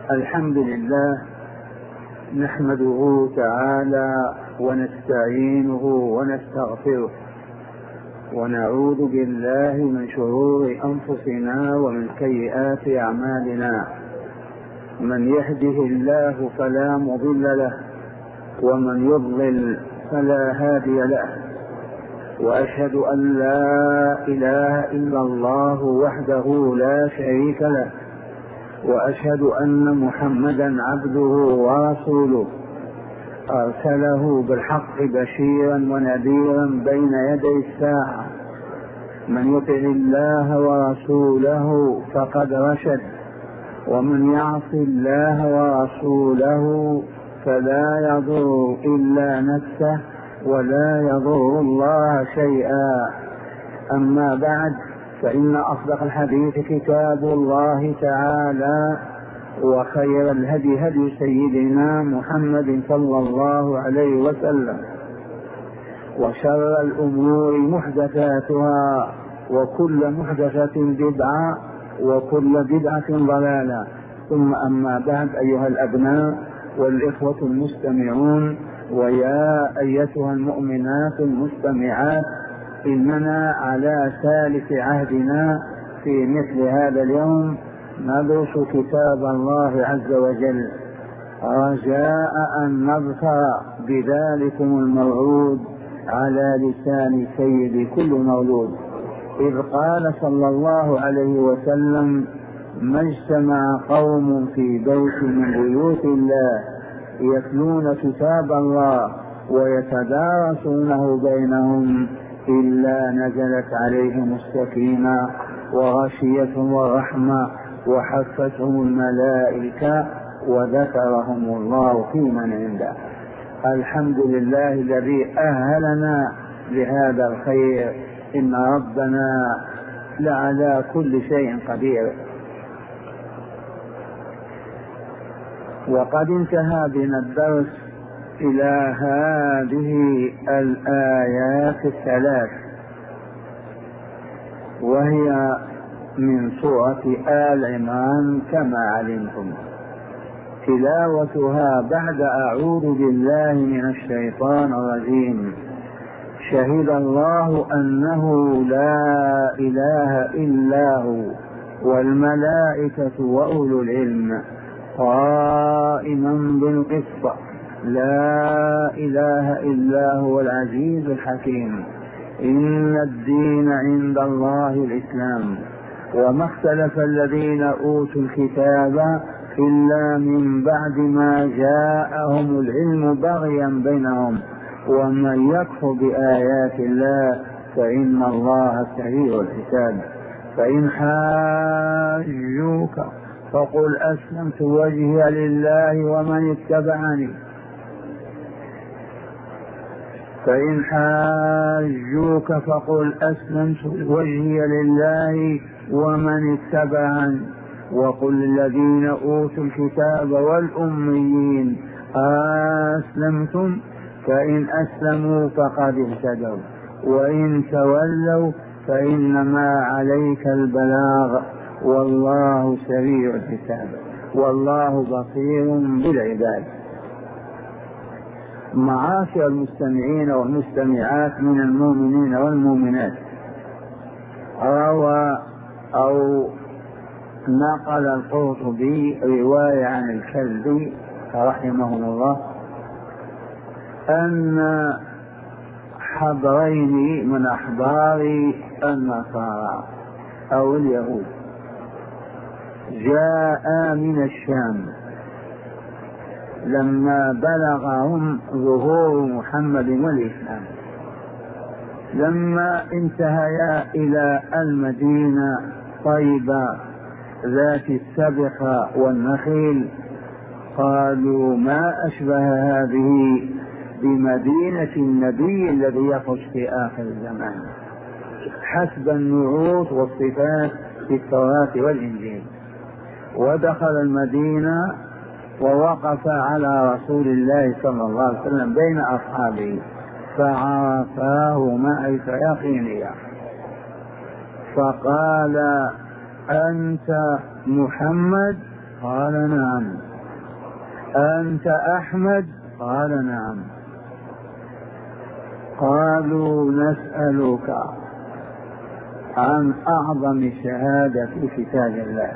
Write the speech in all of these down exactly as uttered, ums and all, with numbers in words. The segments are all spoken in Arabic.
الحمد لله نحمده تعالى ونستعينه ونستغفره ونعوذ بالله من شرور أنفسنا ومن سيئات أعمالنا. من يهده الله فلا مضل له ومن يضلل فلا هادي له، وأشهد أن لا إله إلا الله وحده لا شريك له، وأشهد أن محمدا عبده ورسوله أرسله بالحق بشيرا ونذيرا بين يدي الساعة. من يطع الله ورسوله فقد رشد، ومن يعص الله ورسوله فلا يضر إلا نفسه ولا يضر الله شيئا. أما بعد، فإن أصدق الحديث كتاب الله تعالى، وخير الهدي هدي سيدنا محمد صلى الله عليه وسلم، وشر الأمور محدثاتها، وكل محدثة بدعة، وكل بدعة ضلالة. ثم أما بعد، أيها الأبناء والإخوة المستمعون، ويا أيتها المؤمنات المستمعات، إننا على ثالث عهدنا في مثل هذا اليوم ندرس كتاب الله عز وجل، رجاء أن نظفر بذلكم الموعود على لسان سيد كل مولود، إذ قال صلى الله عليه وسلم: ما اجتمع قوم في بيت من بيوت الله يتلون كتاب الله ويتدارسونه بينهم إلا نزلت عليهم السكينة وغشيتهم الرحمة وحفتهم الملائكة وذكرهم الله في من عنده. الحمد لله الذي أهلنا لهذا الخير، إن ربنا لعلى كل شيء قدير. وقد انتهى بنا الدرس إلى هذه الآيات الثلاث، وهي من سورة آل عمران كما علمتم. تلاوتها بعد أعوذ بالله من الشيطان الرجيم. شهد الله أنه لا إله إلا هو والملائكة وأولو العلم قائما بالقسط لا إله إلا هو العزيز الحكيم. إن الدين عند الله الإسلام، وما اختلف الذين أوتوا الكتاب إلا من بعد ما جاءهم العلم بغيا بينهم، ومن يكفر بآيات الله فإن الله سريع الحساب. فإن حاجوك فقل أسلمت وجهي لله ومن اتبعني فإن حاجوك فقل أسلمت وجهي لله ومن اتبعني وقل للذين أوتوا الكتاب والأميين أسلمتم فإن أسلموا فقد اهتدوا وإن تولوا فإنما عليك البلاغ والله سريع الحساب والله بصير بالعباد. معاشر المستمعين والمستمعات من المؤمنين والمؤمنات، روى أو نقل القرطبي رواية عن الكلبي رحمه الله أن حبرين من أحبار النصارى أو اليهود جاء من الشام لما بلغهم ظهور محمد والإسلام. لما انتهيا إلى المدينة طيبة ذات السبخة والنخيل قالوا: ما أشبه هذه بمدينة النبي الذي يخرج في آخر الزمان حسب النعوت والصفات في التوراة والإنجيل. ودخل المدينة ووقف على رسول الله صلى الله عليه وسلم بين أصحابه فعرفاه معرفة يقينية، فقال: أنت محمد؟ قال نعم. أنت أحمد؟ قال نعم. قالوا نسألك عن أعظم شهادة في كتاب الله.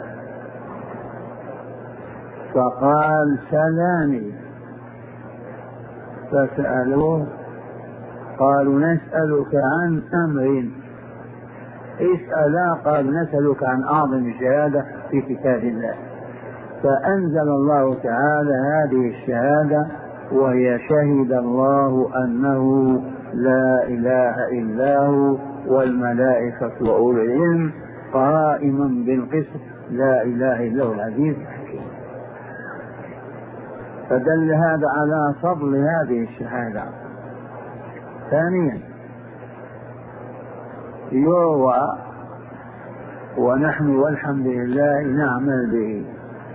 فقال سلاني. فسألوه قالوا نسألك عن أمر. اسألا. قال نسألك عن أعظم شهادة في كتاب الله. فأنزل الله تعالى هذه الشهادة وهي شهد الله أنه لا إله إلا هو والملائكة وأولو العلم قائما بالقسط لا إله إلا هو العزيز الحكيم. فدل هذا على فضل هذه الشهادة. ثانيا يروى ونحن والحمد لله نعمل به،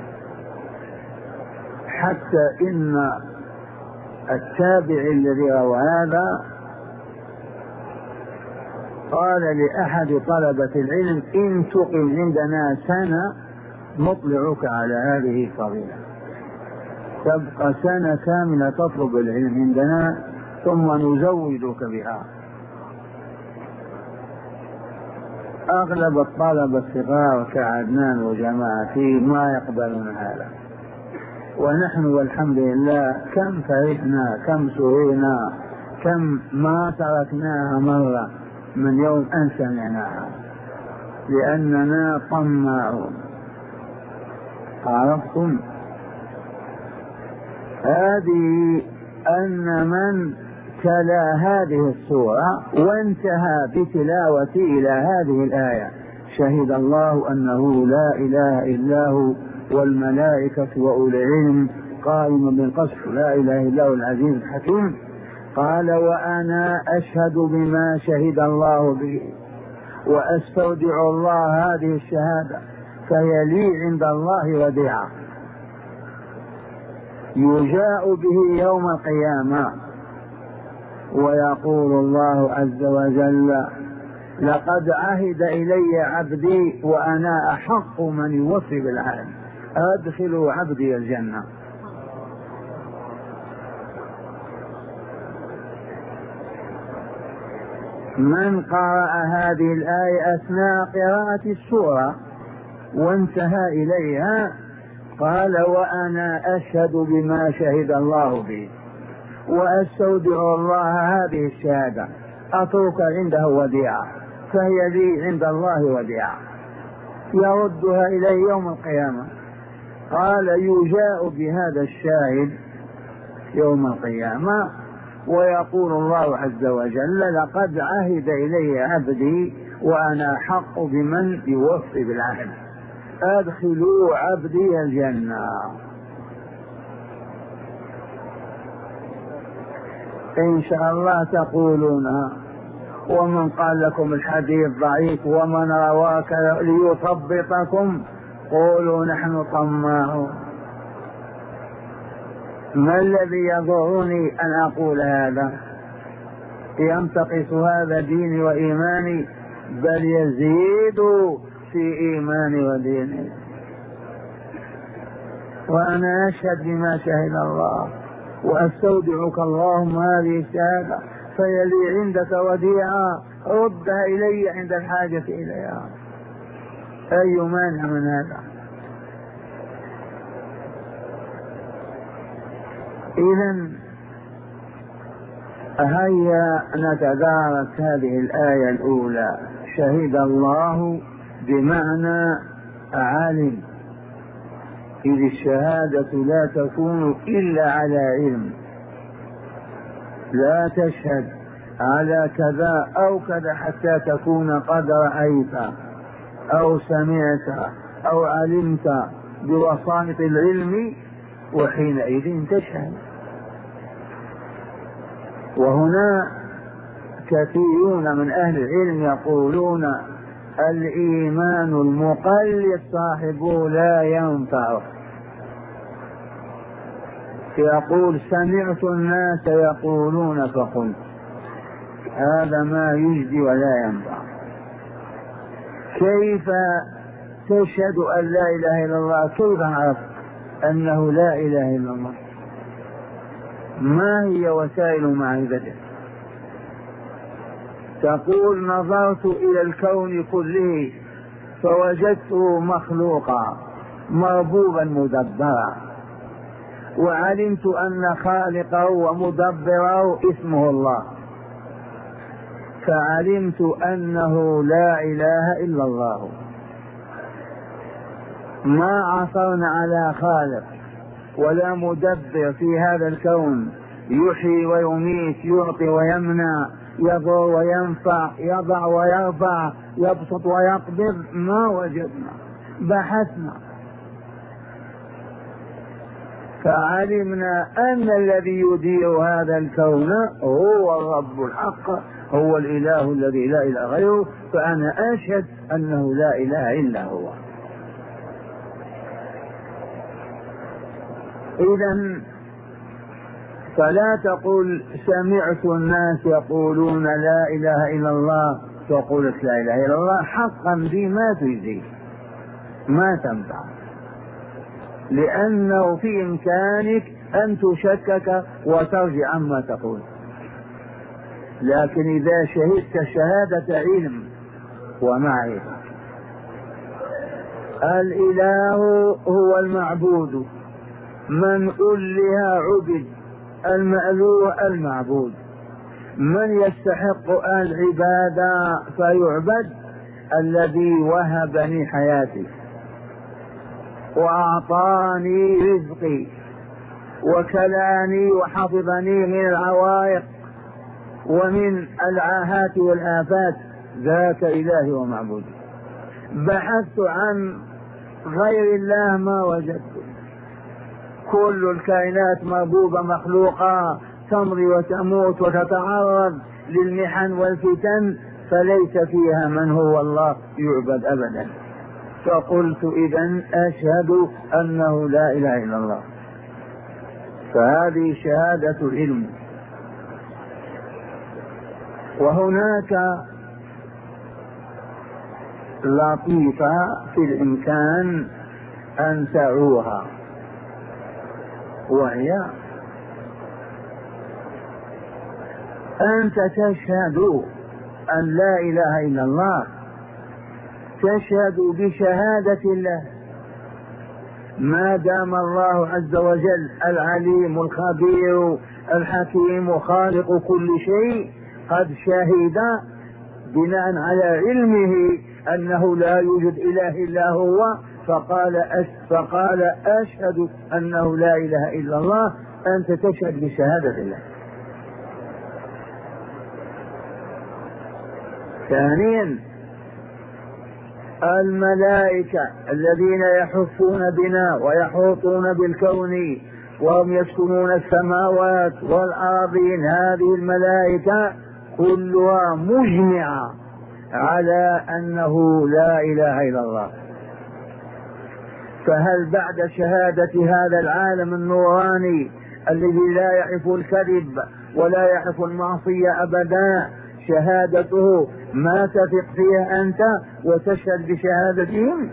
حتى إن التابع الذي روى هذا قال لأحد طلبة العلم إن تقم عندنا سنة نطلعك على هذه الفضيلة، تبقى سنة كاملة تطلب العلم عندنا ثم نزودك بها. أغلب الطلبة الصغار كعدنان وجماعته ما يقبلون هذا، ونحن والحمد لله كم فرحنا كم سررنا كم ما تركناها مرة من يوم أن سمعناها، لأننا طماعون. عرفتم؟ هذه أن من تلا هذه السورة وانتهى بتلاوة إلى هذه الآية شهد الله أنه لا إله إلا هو والملائكة وأولي العلم قائما بالقسط لا إله إلا هو العزيز الحكيم. قال وأنا أشهد بما شهد الله به وأستودع الله هذه الشهادة فهي لي عند الله وديعة يجاء به يوم القيامة ويقول الله عز وجل لقد عهد إلي عبدي وأنا أحق من يوفي بالعهد أدخلوا عبدي الجنة. من قرأ هذه الآية أثناء قراءة السورة وانتهى إليها قال وأنا أشهد بما شهد الله به وأستودع الله هذه الشهادة أترك عنده وديعة فهي لي عند الله وديعة يردها إليه يوم القيامة. قال يجاء بهذا الشاهد يوم القيامة ويقول الله عز وجل لقد عهد إلي عبدي وأنا حق بمن يوفي بالعهد أدخلوا عبدي الجنة. إن شاء الله تقولون ومن قال لكم الحديث ضعيف ومن رواك ليثبطكم قولوا نحن طماعون. ما الذي يضرني أن أقول هذا؟ ينتقص هذا ديني وإيماني؟ بل يزيد في إيماني وديني. وأنا أشهد بما شهد الله وأستودعك اللهم هذه الشهادة فهي لي عندك وديعة ردها إلي عند الحاجة إليها. أي مانع من هذا؟ إذن هيا نتدارس هذه الآية الأولى. شهد الله بمعنى علم، إذ الشهادة لا تكون إلا على علم، لا تشهد على كذا أو كذا حتى تكون قد رأيت أو سمعت أو علمت بوسائط العلم وحينئذ تشهد. وهنا كثيرون من أهل العلم يقولون الإيمان المقلد صاحبه لا ينفع. يقول سمعت الناس يقولون فقلت، هذا ما يجدي ولا ينفع. كيف تشهد أن لا إله إلا الله، كيف عرفت أنه لا إله إلا الله؟ ما هي وسائل معرفته؟ تقول نظرت إلى الكون كله فوجدته مخلوقا مربوبا مدبرا، وعلمت أن خالقه ومدبره اسمه الله، فعلمت أنه لا إله إلا الله. ما عثرنا على خالق ولا مدبر في هذا الكون يحيي ويميت، يعطي ويمنع، يضر وينفع، يضع ويرفع، يبسط ويقبض، ما وجدنا. بحثنا فعلمنا أن الذي يدير هذا الكون هو الرب الحق، هو الإله الذي لا إله غيره، فأنا أشهد أنه لا إله إلا هو. إذن فلا تقل سمعت الناس يقولون لا إله إلا الله فقلت لا إله إلا الله، حقا دي ما تجزي، ما تنفع، لأنه في إمكانك أن تشكك وترجع عما تقول. لكن إذا شهدت شهادة علم ومعرفة، الإله هو المعبود، من أله عبد، المألوه المعبود، من يستحق العبادة فيعبد، الذي وهبني حياتي وأعطاني رزقي وكلاني وحفظني من العوائق ومن العاهات والآفات، ذاك إلهي ومعبودي. بحثت عن غير الله ما وجدت. كل الكائنات مربوبة مخلوقة تمضي وتموت وتتعرض للمحن والفتن، فليس فيها من هو الله يعبد أبدا. فقلت إذن أشهد أنه لا إله إلا الله. فهذه شهادة العلم. وهناك لطيفة في الإمكان أن تعوها، وهي أنت تشهد أن لا إله إلا الله، تشهد بشهادة الله، ما دام الله عز وجل العليم الخبير الحكيم خالق كل شيء قد شهد بناء على علمه أنه لا يوجد إله إلا هو، فقال أش فقال أشهد أنه لا إله إلا الله. أنت تشهد بشهادة الله. ثانيا، الملائكة الذين يحفون بنا ويحوطون بالكون وهم يسكنون السماوات والأرضين، هذه الملائكة كلها مجمعة على أنه لا إله إلا الله. فهل بعد شهادة هذا العالم النوراني الذي لا يعرف الكذب ولا يعرف المعصية أبدا شهادته ما تثق فيها أنت وتشهد بشهادتهم؟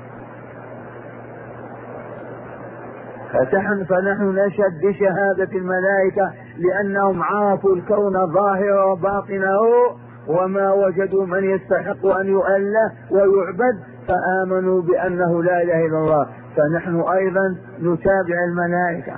فنحن نشهد بشهادة الملائكة لأنهم عرفوا الكون ظاهره وباطنه وما وجدوا من يستحق أن يؤله ويعبد فآمنوا بأنه لا إله إلا الله. فنحن أيضا نتابع الملائكة.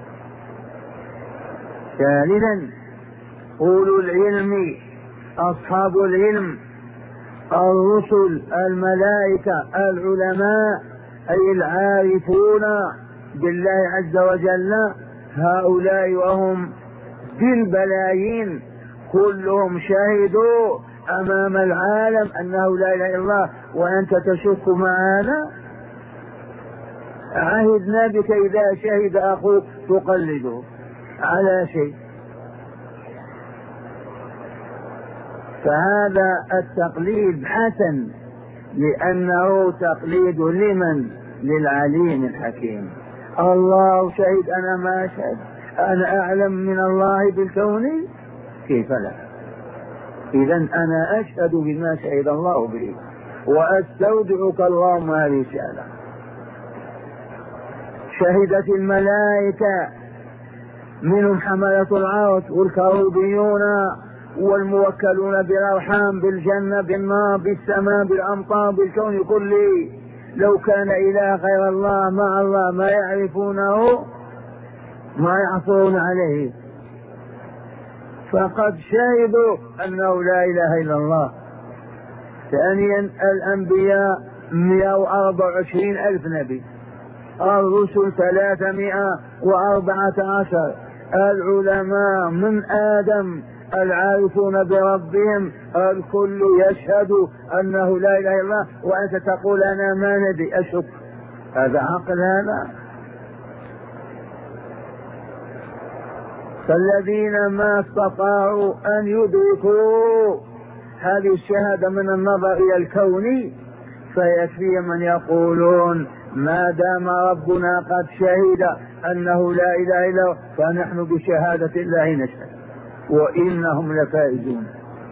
ثالثا، أولو العلم، أصحاب العلم، الرسل، الملائكة، العلماء، أي العارفون بالله عز وجل، هؤلاء وهم بالبلايين كلهم شهدوا أمام العالم أنه لا إله إلا الله، وأنت تشك معنا؟ عهدنا بك إذا شهد أخوك تقلده على شيء. فهذا التقليد حسن لأنه تقليد لمن؟ للعليم الحكيم. الله شهد، أنا ما أشهد، أنا أعلم من الله بالكون، كيف لا؟ إذن أنا أشهد بما شهد الله به. وأستودعك اللهم هذه الشهادة. شهدت الملائكة منهم حملة العرش والكروبيون والموكلون بالأرحام بالجنة بالنار بالسماء بالأمطار بالكون كله، لو كان إله غير الله مع الله ما يعرفونه ما يعصون عليه، فقد شهدوا أنه لا إله إلا الله. ثانيا الأنبياء مئة وأربعة وعشرين ألف نبي، الرسل ثلاثمائة وأربعة عشر، العلماء من آدم العارفون بربهم الكل يشهد أنه لا إله إلا الله، وأنت تقول أنا ما ندري أشك؟ هذا عقل هذا؟ فالذين ما استطاعوا أن يدركوا هذه الشهادة من النظر إلى الكون فيكفي من يقولون ما دام ربنا قد شهد أنه لا إله إلا هو فنحن بشهادة الله نشهد وإنهم لفائزون.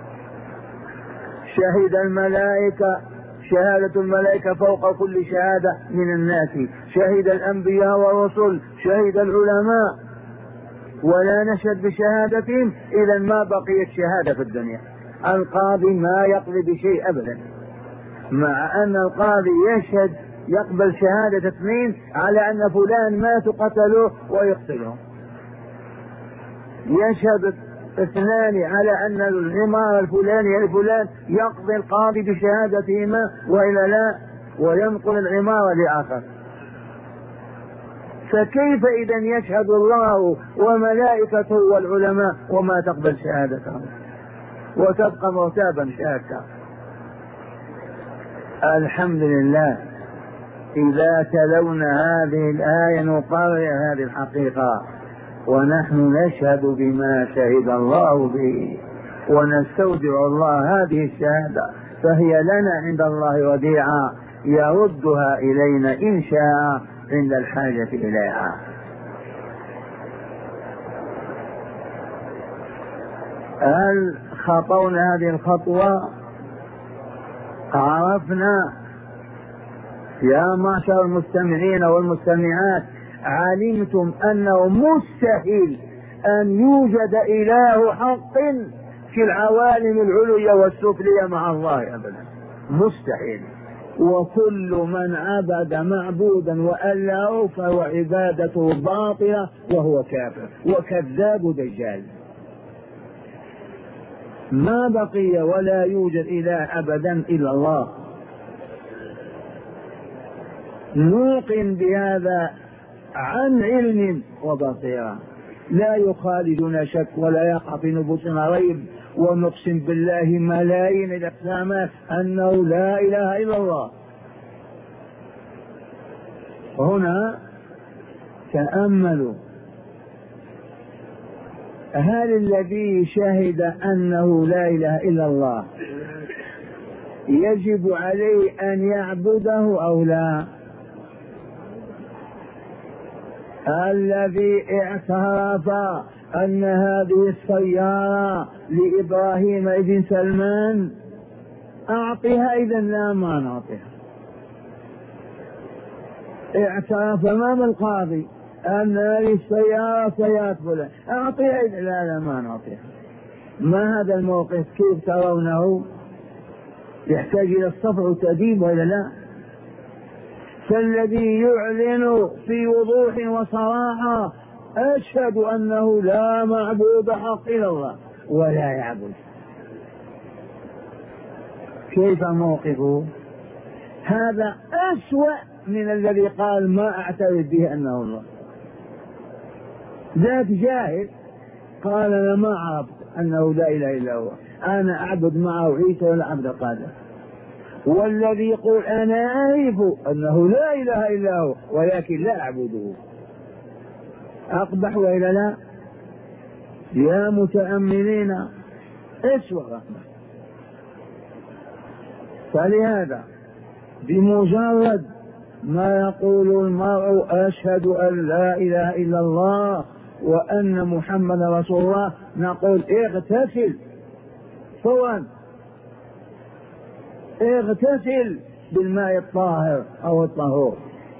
شهد الملائكة، شهادة الملائكة فوق كل شهادة من الناس، شهد الأنبياء والرسل، شهد العلماء، ولا نشهد بشهادتهم إذا ما بقيت شهادة في الدنيا. القاضي ما يقضي بشيء أبدا، مع أن القاضي يشهد يقبل شهادة اثنين على أن فلان مات قتلوه ويقتلهم، يشهد اثنان على أن العمارة الفلانية الفلان يقضي القاضي بشهادتهما وإلا لا وينقل العمارة لآخر. فكيف إذا يشهد الله وملائكته والعلماء وما تقبل شهادتهم وتبقى مرتابا شاكا؟ الحمد لله إذا تلونا هذه الآية نقرر هذه الحقيقة، ونحن نشهد بما شهد الله به ونستودع الله هذه الشهادة، فهي لنا عند الله وديعة يردها إلينا إن شاء عند الحاجة إليها. هل خطونا هذه الخطوة؟ عرفنا يا معشر المستمعين والمستمعات، علمتم أنه مستحيل أن يوجد إله حق في العوالم العليا والسفلية مع الله أبدا، مستحيل. وكل من عبد معبودا وأله فهو عبادته باطلة وهو كافر وكذاب دجال. ما بقي ولا يوجد إله أبدا إلا الله. نوقن بهذا عن علم وبصيرة، لا يخالجنا شك ولا يقع في نفوسنا ريب، ونقسم بالله ملايين الأقسامات أنه لا إله إلا الله. هنا تأملوا، هل الذي شهد أنه لا إله إلا الله يجب عليه أن يعبده أو لا؟ الذي اعترف أن هذه السيارة لإبراهيم ابن سلمان أعطيها إذا لا ما نعطيها. اعترف أمام القاضي أن هذه السيارة سيارة فلان أعطيها إذا لا لا ما نعطيها. ما هذا الموقف كيف ترونه؟ يحتاج إلى الصبر والتأديب وإلا لا؟ فالذي يعلن في وضوح وصراحة أشهد أنه لا معبود حق إلا الله ولا يعبد، كيف موقفه؟ هذا أسوأ من الذي قال ما أعترف به أنه الله. ذات جاهل قال أنا ما عرفت أنه لا إله إلا هو، أنا أعبد معه عيسى ولا عبد القادر. والذي يقول أنا أعرف أنه لا إله إلا هو ولكن لا أعبده أقبح وإلا لا؟ يا متأملين أسوأ رحمة. فلهذا بمجرد ما يقول المرء أشهد أن لا إله إلا الله وأن محمد رسول الله نقول اغتسل فورا، اغتسل بالماء الطاهر أو الطهور،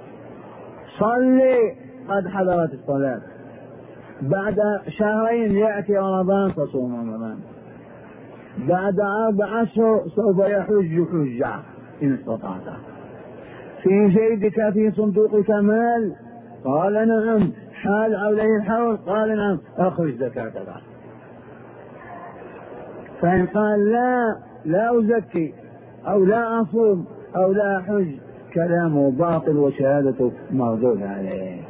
صلي قد حضرت الصلاة، بعد شهرين يأتي رمضان تصوم رمضان، بعد أربع أشهر سوف يحج حجة إن استطعت. في جيبك في صندوقك مال؟ قال نعم. حال عليه الحول؟ قال نعم. أخرج زكاتك. فإن قال لا لا أزكي أو لا أصوم أو لا أحج، كلامه باطل وشهادته مردود عليه.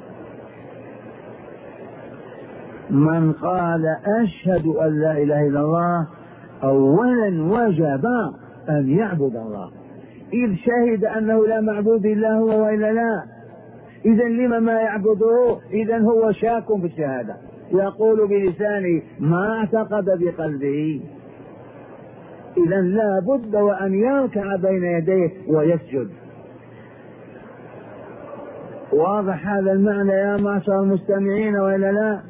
من قال أشهد أن لا إله إلا الله أولا وجب أن يعبد الله، إذ شهد أنه لا معبود إلا هو وإلا لا. إذا لما ما يعبده؟ إذا هو شاك بالشهادة، يقول بلسانه ما اعتقد بقلبه. إذا لا بد وأن يركع بين يديه ويسجد. واضح هذا المعنى يا معشر المستمعين وإلا لا؟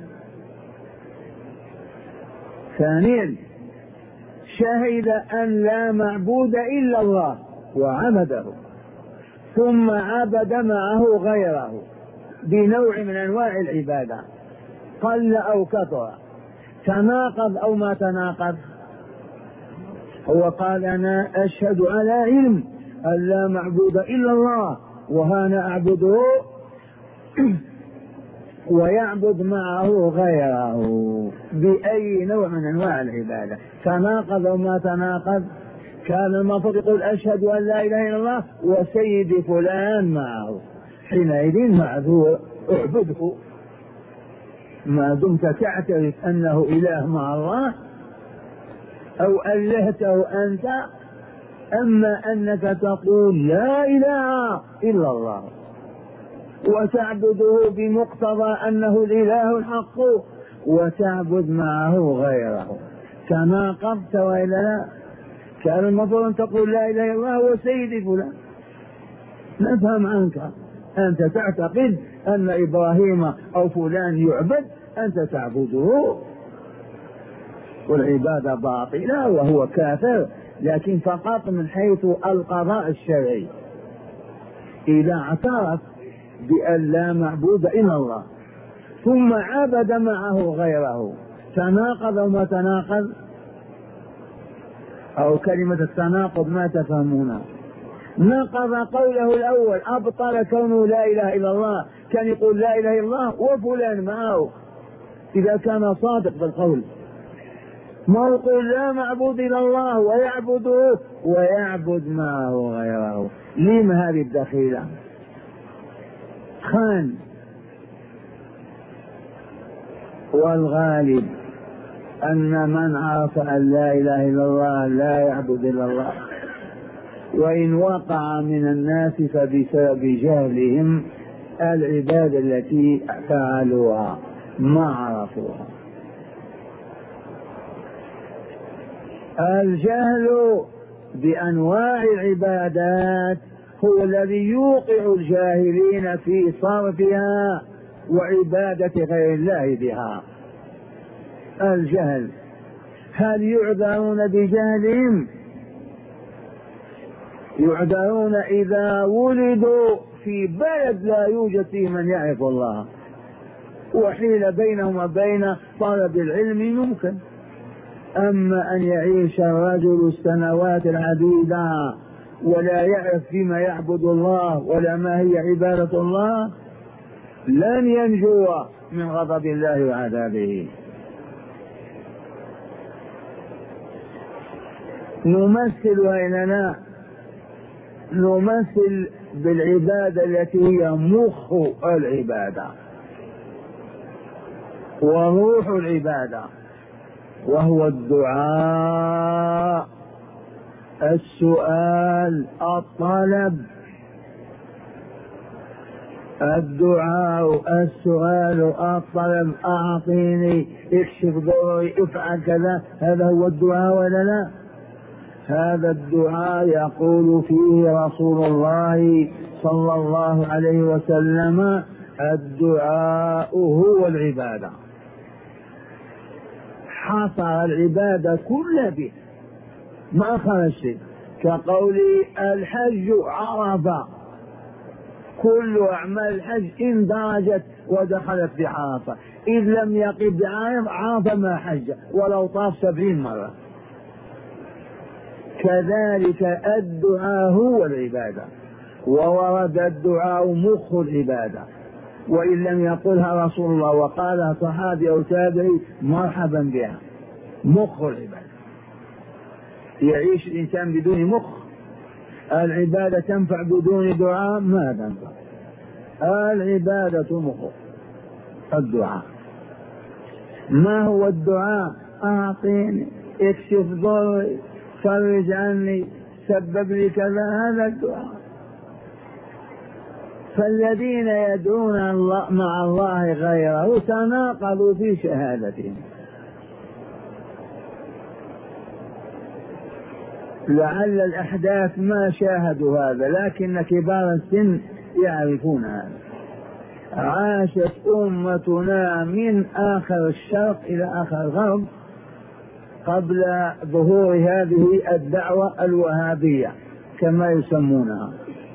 ثانيا، شهد أن لا معبود إلا الله وعبده، ثم عبد معه غيره بنوع من أنواع العبادة قل أو كثر، تناقض أو ما تناقض. هو قال أنا أشهد على علم أن لا معبود إلا الله وهنا أعبده، ويعبد معه غيره بأي نوع من أنواع العبادة، تناقض أو ما تناقض. كان المفروض يقول أشهد أن لا إله إلا الله وسيدي فلان معه، حينئذ معذور اعبده ما دمت تعترف أنه إله مع الله أو ألهته أنت. أما أنك تقول لا إله إلا الله وتعبده بمقتضى أنه الإله الحق وتعبد معه غيره، تناقضت وإلا لا؟ كان المفروض أن تقول لا إله إلا الله وسيدي فلان، نفهم عنك أنت تعتقد أن إبراهيم أو فلان يعبد، أنت تعبده والعبادة باطلة وهو كافر، لكن فقط من حيث القضاء الشرعي. إذا اعترف بأن لا معبود إلا الله ثم عبد معه غيره، تناقض أو ما تناقض؟ أو كلمة التناقض ما تفهمونها؟ نقض قوله الأول، أبطل كونه لا إله إلا الله، كان يقول لا إله إلا الله وفلان معه إذا كان صادق بالقول، ما يقول لا معبود إلا الله ويعبده ويعبد معه غيره. لما هذه الدخيلة؟ خان. والغالب أن من عرف أن لا إله إلا الله لا يعبد إلا الله، وإن وقع من الناس فبسبب جهلهم العبادة التي فعلوها ما عرفوها. الجهل بأنواع العبادات هو الذي يوقع الجاهلين في صرفها وعبادة غير الله بها. الجهل، هل يعذرون بجهلهم؟ يعذرون إذا ولدوا في بلد لا يوجد فيه من يعرف الله، وحيل بينهم وبين طلب العلم ممكن. أما أن يعيش الرجل السنوات العديدة ولا يعرف فيما يعبد الله ولا ما هي عبادة الله، لن ينجو من غضب الله وعذابه. نمثل وإننا نمثل بالعبادة التي هي مخ العبادة وروح العبادة، وهو الدعاء، السؤال، الطلب. الدعاء، السؤال، الطلب، أعطيني، اكشف ضري، افعل كذا، هذا هو الدعاء ولا لا؟ هذا الدعاء يقول فيه رسول الله صلى الله عليه وسلم الدعاء هو العبادة، حصر العبادة كلها به ما خرج شيء. كقول الحج عرفة، كل أعمال الحج اندرجت ودخلت في عرفة، إذ لم يقف بعرفة ما حج ولو طاف سبعين مرة. كذلك الدعاء هو العبادة، وورد الدعاء مخ العبادة، وإن لم يقلها رسول الله وقالها صحابي أو تابعي مرحبا بها، مخ العبادة. يعيش الإنسان بدون مخ؟ العبادة تنفع بدون دعاء؟ ما تنفع. العبادة مخ الدعاء. ما هو الدعاء؟ أعطيني، اكشف ضري، فرج عني، سبب لي كذا، هذا الدعاء. فالذين يدعون الله مع الله غيره تناقضوا في شهادتهم. لعل الأحداث ما شاهدوا هذا، لكن كبار السن يعرفون هذا. عاشت أمتنا من آخر الشرق إلى آخر الغرب قبل ظهور هذه الدعوة الوهابية كما يسمونها،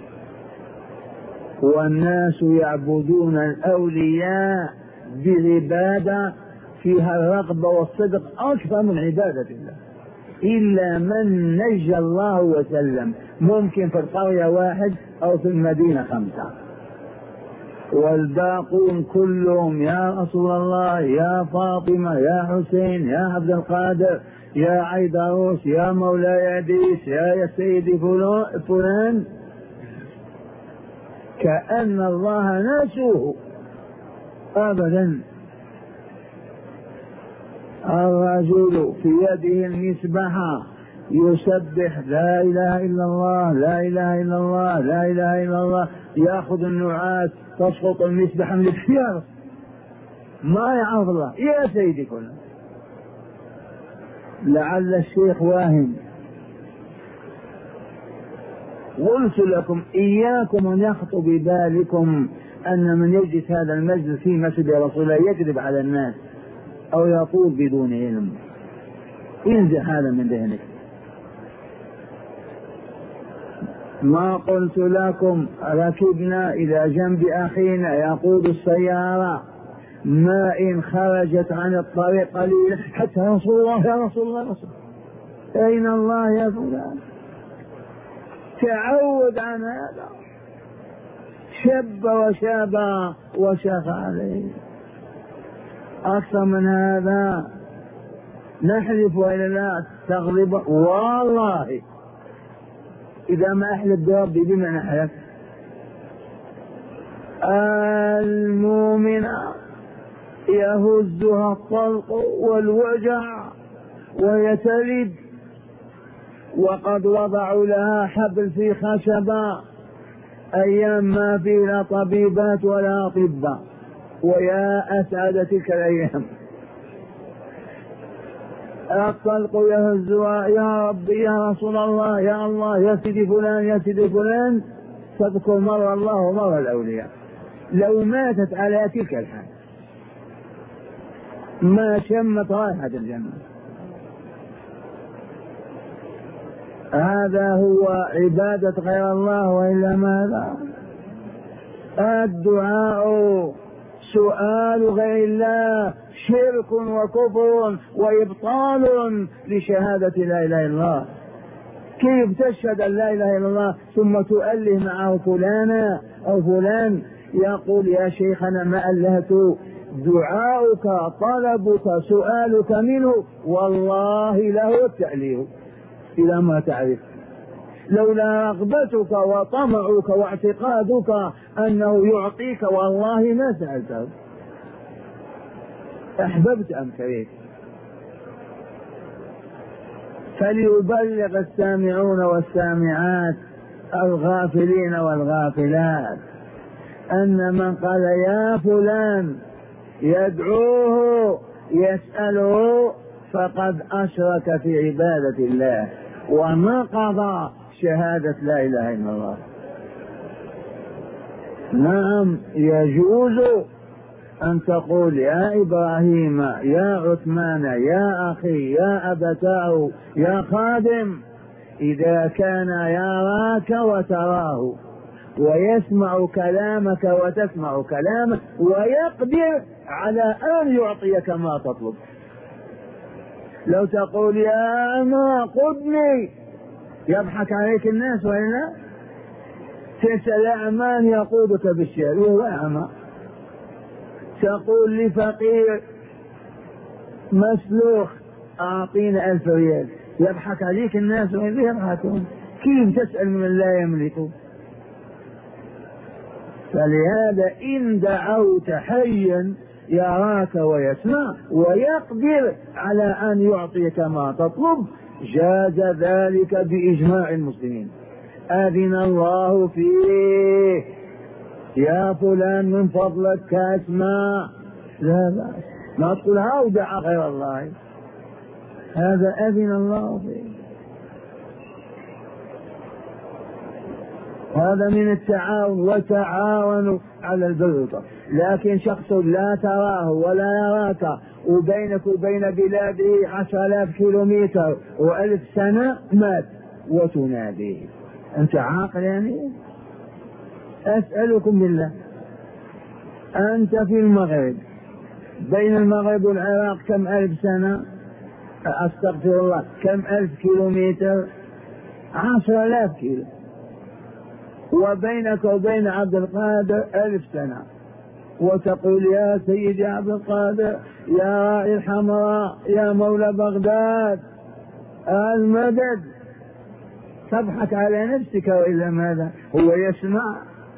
والناس يعبدون الأولياء بعبادة فيها الرغبة والصدق أكثر من عبادة الله، إلا من نجى الله وسلم، ممكن في القرية واحد أو في المدينة خمسة، والباقون كلهم يا رسول الله، يا فاطمة، يا حسين، يا عبد القادر، يا عيدروس، يا مولاي عديس، يا سيدي فلان، كأن الله نسوه أبدا. الرجل في يده المسبحة يسبح لا إله إلا الله، لا إله إلا الله، لا إله إلا الله، يأخذ النعاس تسقط المسبحة من الخيار، ما يعرف الله. يا سيدي كله، لعل الشيخ واهم. قلت لكم إياكم أن يخطر ببالكم أن من يجلس هذا المجلس في مسجد رسول الله يكذب على الناس أو يطول بدون علم. انزع هذا من ذهنك. ما قلت لكم ركبنا إلى جنب أخينا يقود السيارة، ما إن خرجت عن الطريق قليلا حتى رسول الله يا رسول الله رسول الله. أين الله يا فلان؟ تعود عن هذا، شب وشاب وشاخ عليه. أكثر من هذا نحلف وإلا لا تغلب، والله إذا ما أحلف بربي بما نحلف. المؤمن يهزها الطلق والوجع ويتلد، وقد وضعوا لها حبل في خشبة، أيام ما في لا طبيبات ولا أطباء، ويا أسعد تلك الأيام. الطلق يهزها، يا ربي يا رسول الله يا الله يا سيدي فلان يا سيدي فلان، تذكر مرة الله ومرة الأولياء. لو ماتت على تلك الحال ما شمت رائحة الجنة. هذا هو عبادة غير الله، وإلا ماذا؟ الدعاء سؤال غير الله شرك وكفر وإبطال لشهادة لا إله إلا الله. كيف تشهد أن لا إله إلا الله ثم تؤله معه فلانا أو فلان؟ يقول يا شيخنا ما ألهت دعاؤك طلبك سؤالك منه والله له التأليه إلى ما تعرف، لولا رغبتك وطمعك واعتقادك أنه يعطيك والله ما سألته، أحببت أم كرهت. فليبلغ السامعون والسامعات الغافلين والغافلات أن من قال يا فلان يدعوه يسأله فقد أشرك في عبادة الله ونقض شهادة لا إله إلا الله. نعم يجوز أن تقول يا إبراهيم يا عثمان يا أخي يا أبتاه يا خادم، إذا كان يراك وتراه ويسمع كلامك وتسمع كلامه ويقدر على أن يعطيك ما تطلب. لو تقول يا أما قدني يضحك عليك الناس وإلا تسأل أعمان يقودك بالشعر وهو أعمى. تقول لفقير مسلوخ أعطينا ألف ريال يضحك عليك الناس وإلا يضحكون. كيف تسأل من لا يملكون؟ فلهذا إن دعوت حيا يراك ويسمع ويقدر على أن يعطيك ما تطلب جاز ذلك بإجماع المسلمين. أذن الله فيه يا فلان من فضلك اسمع، لا بأس، ما تقول هودع غير الله، هذا أذن الله فيه. هذا من التعاون، وتعاونوا على البر والتقوى. لكن شخص لا تراه ولا يراك وبينك وبين بلاده عشر آلاف كيلومتر وألف سنة مات وتناديه، أنت عاقل يعني؟ أسألكم بالله، أنت في المغرب، بين المغرب والعراق كم ألف سنة؟ أستغفر الله، كم ألف كيلومتر؟ عشر آلاف كيلو. وبينك وبين عبد القادر ألف سنة، وتقول يا سيدي عبد القادر يا راعي الحمراء يا مولى بغداد المدد. تضحك على نفسك وإلا ماذا؟ هو يسمع،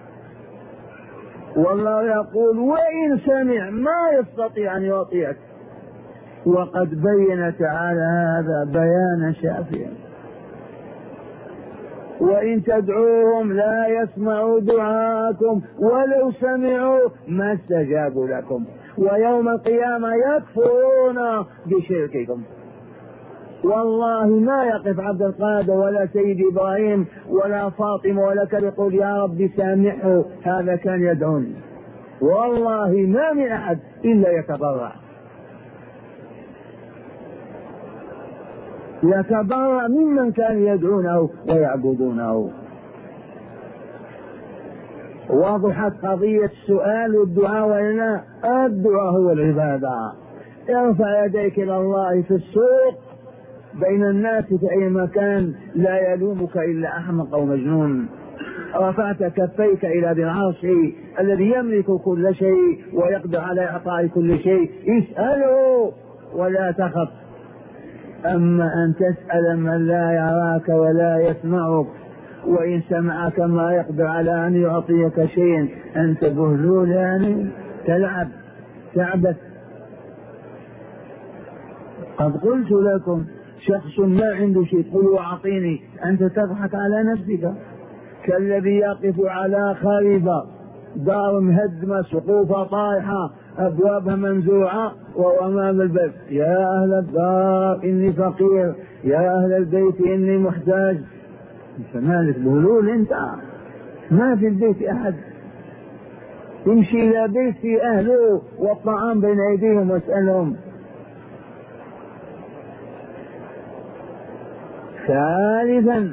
والله يقول وإن سمع ما يستطيع أن يعطيك، وقد بين تعالى هذا بيانا شافيا. وإن تدعوهم لا يسمعوا دعاءكم ولو سمعوا ما استجابوا لكم، ويوم القيامة يكفرون بشرككم. والله ما يقف عبد القادر ولا سيد إبراهيم ولا فاطمة ولا كان يقول يا رب سامحه هذا كان يدعوني، والله ما من أحد إلا يتبرع، يتبرأ ممن كان يدعونه ويعبدونه. وضحت قضية السؤال والدعاء وإلا؟ الدعاء هو العبادة. ارفع يديك إلى الله في السوق بين الناس في أي مكان لا يلومك إلا أحمق أو مجنون. رفعت كفيك إلى ذي العرش الذي يملك كل شيء ويقدر على إعطاء كل شيء، اسأله ولا تخف. أما أن تسأل من لا يراك ولا يسمعك، وإن سمعك ما يقدر على أن يعطيك شيء، أنت بهلول يعني تلعب تعبث. قد قلت لكم شخص ما عنده شيء تقول أعطيني، أنت تضحك على نفسك. كالذي يقف على خريبة دار مهدمة سقوفها طايحة أبوابها منزوعة وهو أمام الباب، يا أهل الدار إني فقير، يا أهل البيت إني محتاج. أنت مالك بهلول؟ أنت ما في البيت أحد، يمشي إلى بيت في أهله والطعام بين أيديهم واسألهم. ثالثا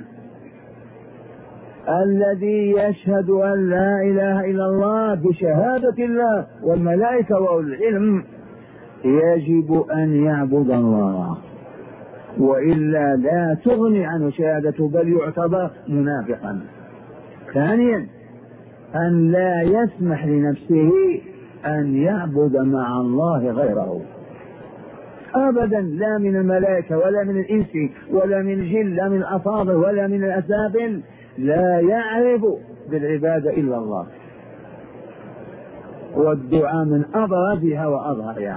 الذي يشهد أن لا إله إلا الله بشهادة الله والملائكة وأولي العلم يجب أن يعبد الله، وإلا لا تغني عنه شهادته بل يعتبر منافقا. ثانيا أن لا يسمح لنفسه أن يعبد مع الله غيره أبدا، لا من الملائكة ولا من الإنس ولا من الجن لا من الأفاضل ولا من الأسافل، لا يعرف بالعبادة إلا الله، والدعاء من أبرزها وأظهرها.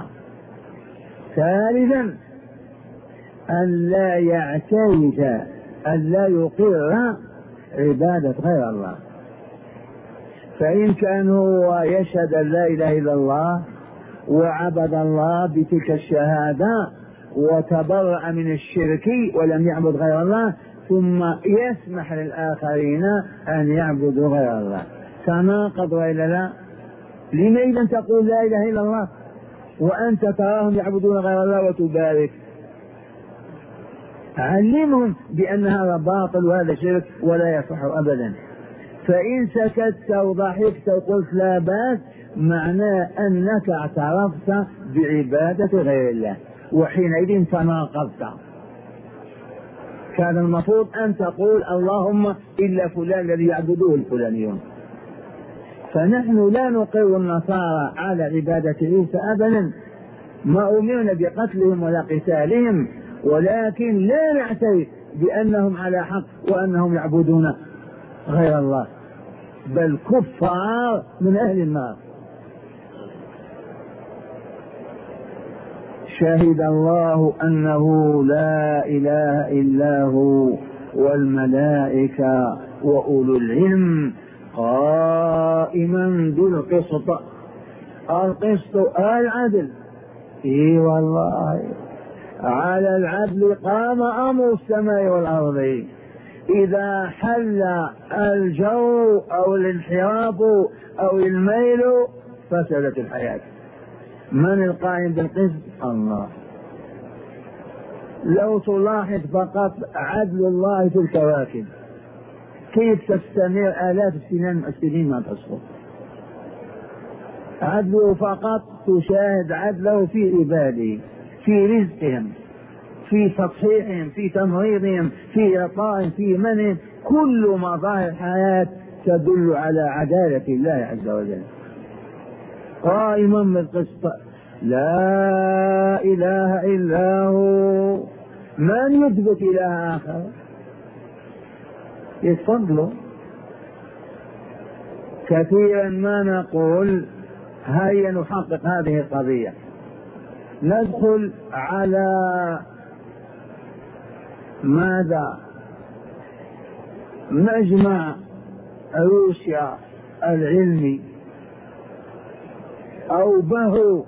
ثالثا أن لا يعترف أن لا يقر عبادة غير الله. فإن كان هو يشهد أن لا إله إلا الله وعبد الله بتلك الشهادة وتبرأ من الشرك ولم يعبد غير الله، ثم يسمح للآخرين أن يعبدوا غير الله، تناقض وإلا لا؟ لماذا تقول لا إله إلا الله وأنت تراهم يعبدون غير الله وتبارك؟ علمهم بأن هذا باطل وهذا شرك ولا يصح أبدا. فإن سكت وضحكت وقلت لا بأس معناه أنك اعترفت بعبادة غير الله، وحينئذ تناقضت. كان المفروض أن تقول اللهم إلا فلان الذي يعبدوه الفلانيون. فنحن لا نقر النصارى على عبادة عيسى أبدا، ما أمرنا بقتلهم ولا قتالهم، ولكن لا نعترف بأنهم على حق وأنهم يعبدون غير الله، بل كفار من أهل النار. شهد الله أنه لا إله إلا هو والملائكة وأولو العلم قائما بالقسط. القسط العدل، اي والله على العدل قام أمر السماء والأرض. إذا حل الجو أو الانحراف أو الميل فسدت الحياة. من القائم بالقسط؟ الله. لو تلاحظ فقط عدل الله في الكواكب كيف تستمر آلاف السنين السنين ما تسقط. عدله فقط، تشاهد عدله في عباده، في رزقهم، في تصحيحهم، في تمريضهم، في إعطائهم، في منهم. كل مظاهر الحياة تدل على عدالة الله عز وجل. قائما بالقسط لا إله إلا هو. من يثبت إله آخر؟ يتفضلوا. كثيرا ما نقول هيا نحقق هذه القضية، ندخل على ماذا؟ مجمع روسيا العلمي أو به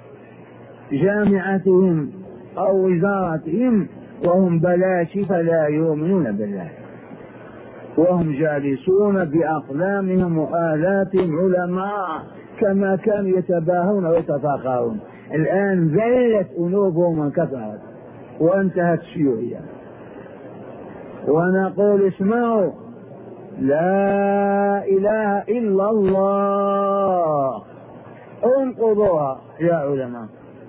جامعتهم أو وزارتهم وهم بلاشي فلا يؤمنون بالله، وهم جالسون بأقلامهم وآلاتهم علماء كما كانوا يتباهون ويتفاخرون. الآن ذلت أنوبهم وانكسرت وانتهت الشيوعية. ونقول اسمعوا، لا إله إلا الله، انقضوها يا علماء،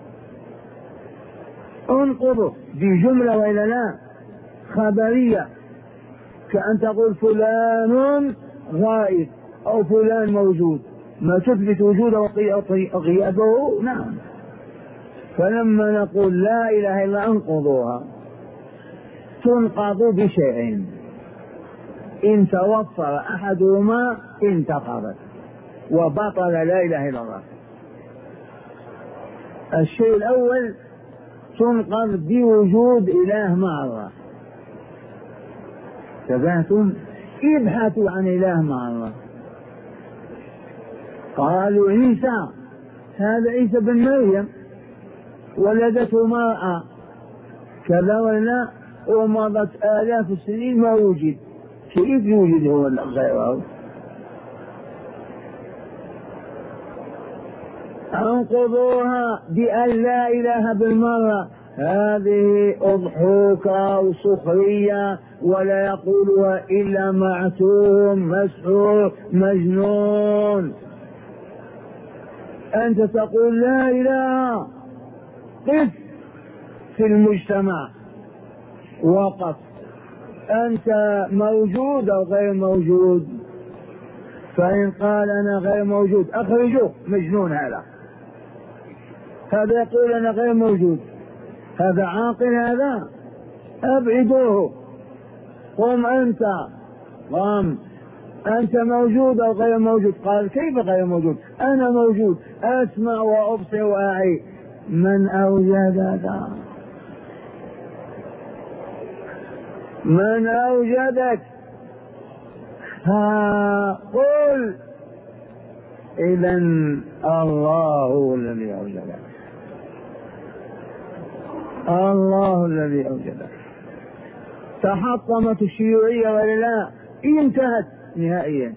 انقضوا. دي جملة وإلا لا؟ خبرية، كأن تقول فلان غائب أو فلان موجود، ما تثبت وجوده وغيابه. نعم. فلما نقول لا إله إلا انقضوها، تنقض بشيئين، إن توفر أحدهما انتقضت وبطل لا إله إلا الله. الشيء الأول تنقض بوجود إله مع الله. تبعتم؟ ابحثوا عن إله مع الله. قالوا عيسى، هذا عيسى بن مريم ولدته مرأة كذا ولا، ومضت آلاف السنين ما وجد، كيف يوجد هو غيره؟ انقضوها بأن لا إله بالمرة. هذه أضحوكة وسخرية ولا يقولها إلا معتوم مسحور مجنون. أنت تقول لا إله، قف في المجتمع وقف، أنت موجود أو غير موجود؟ فإن قال أنا غير موجود أخرجوه، مجنون هذا. هذا يقول أنا غير موجود، هذا عاقل، هذا أبعدوه. قم أنت، قم أنت موجود أو غير موجود؟ قال كيف غير موجود؟ أنا موجود، أسمع وأبصر وأعي. من أوجدك؟ من أوجدك؟ ها قل إذن الله هو الذي أوجدك، الله الذي أوجدك. تحطمت الشيوعية ولا لا؟ انتهت نهائيا.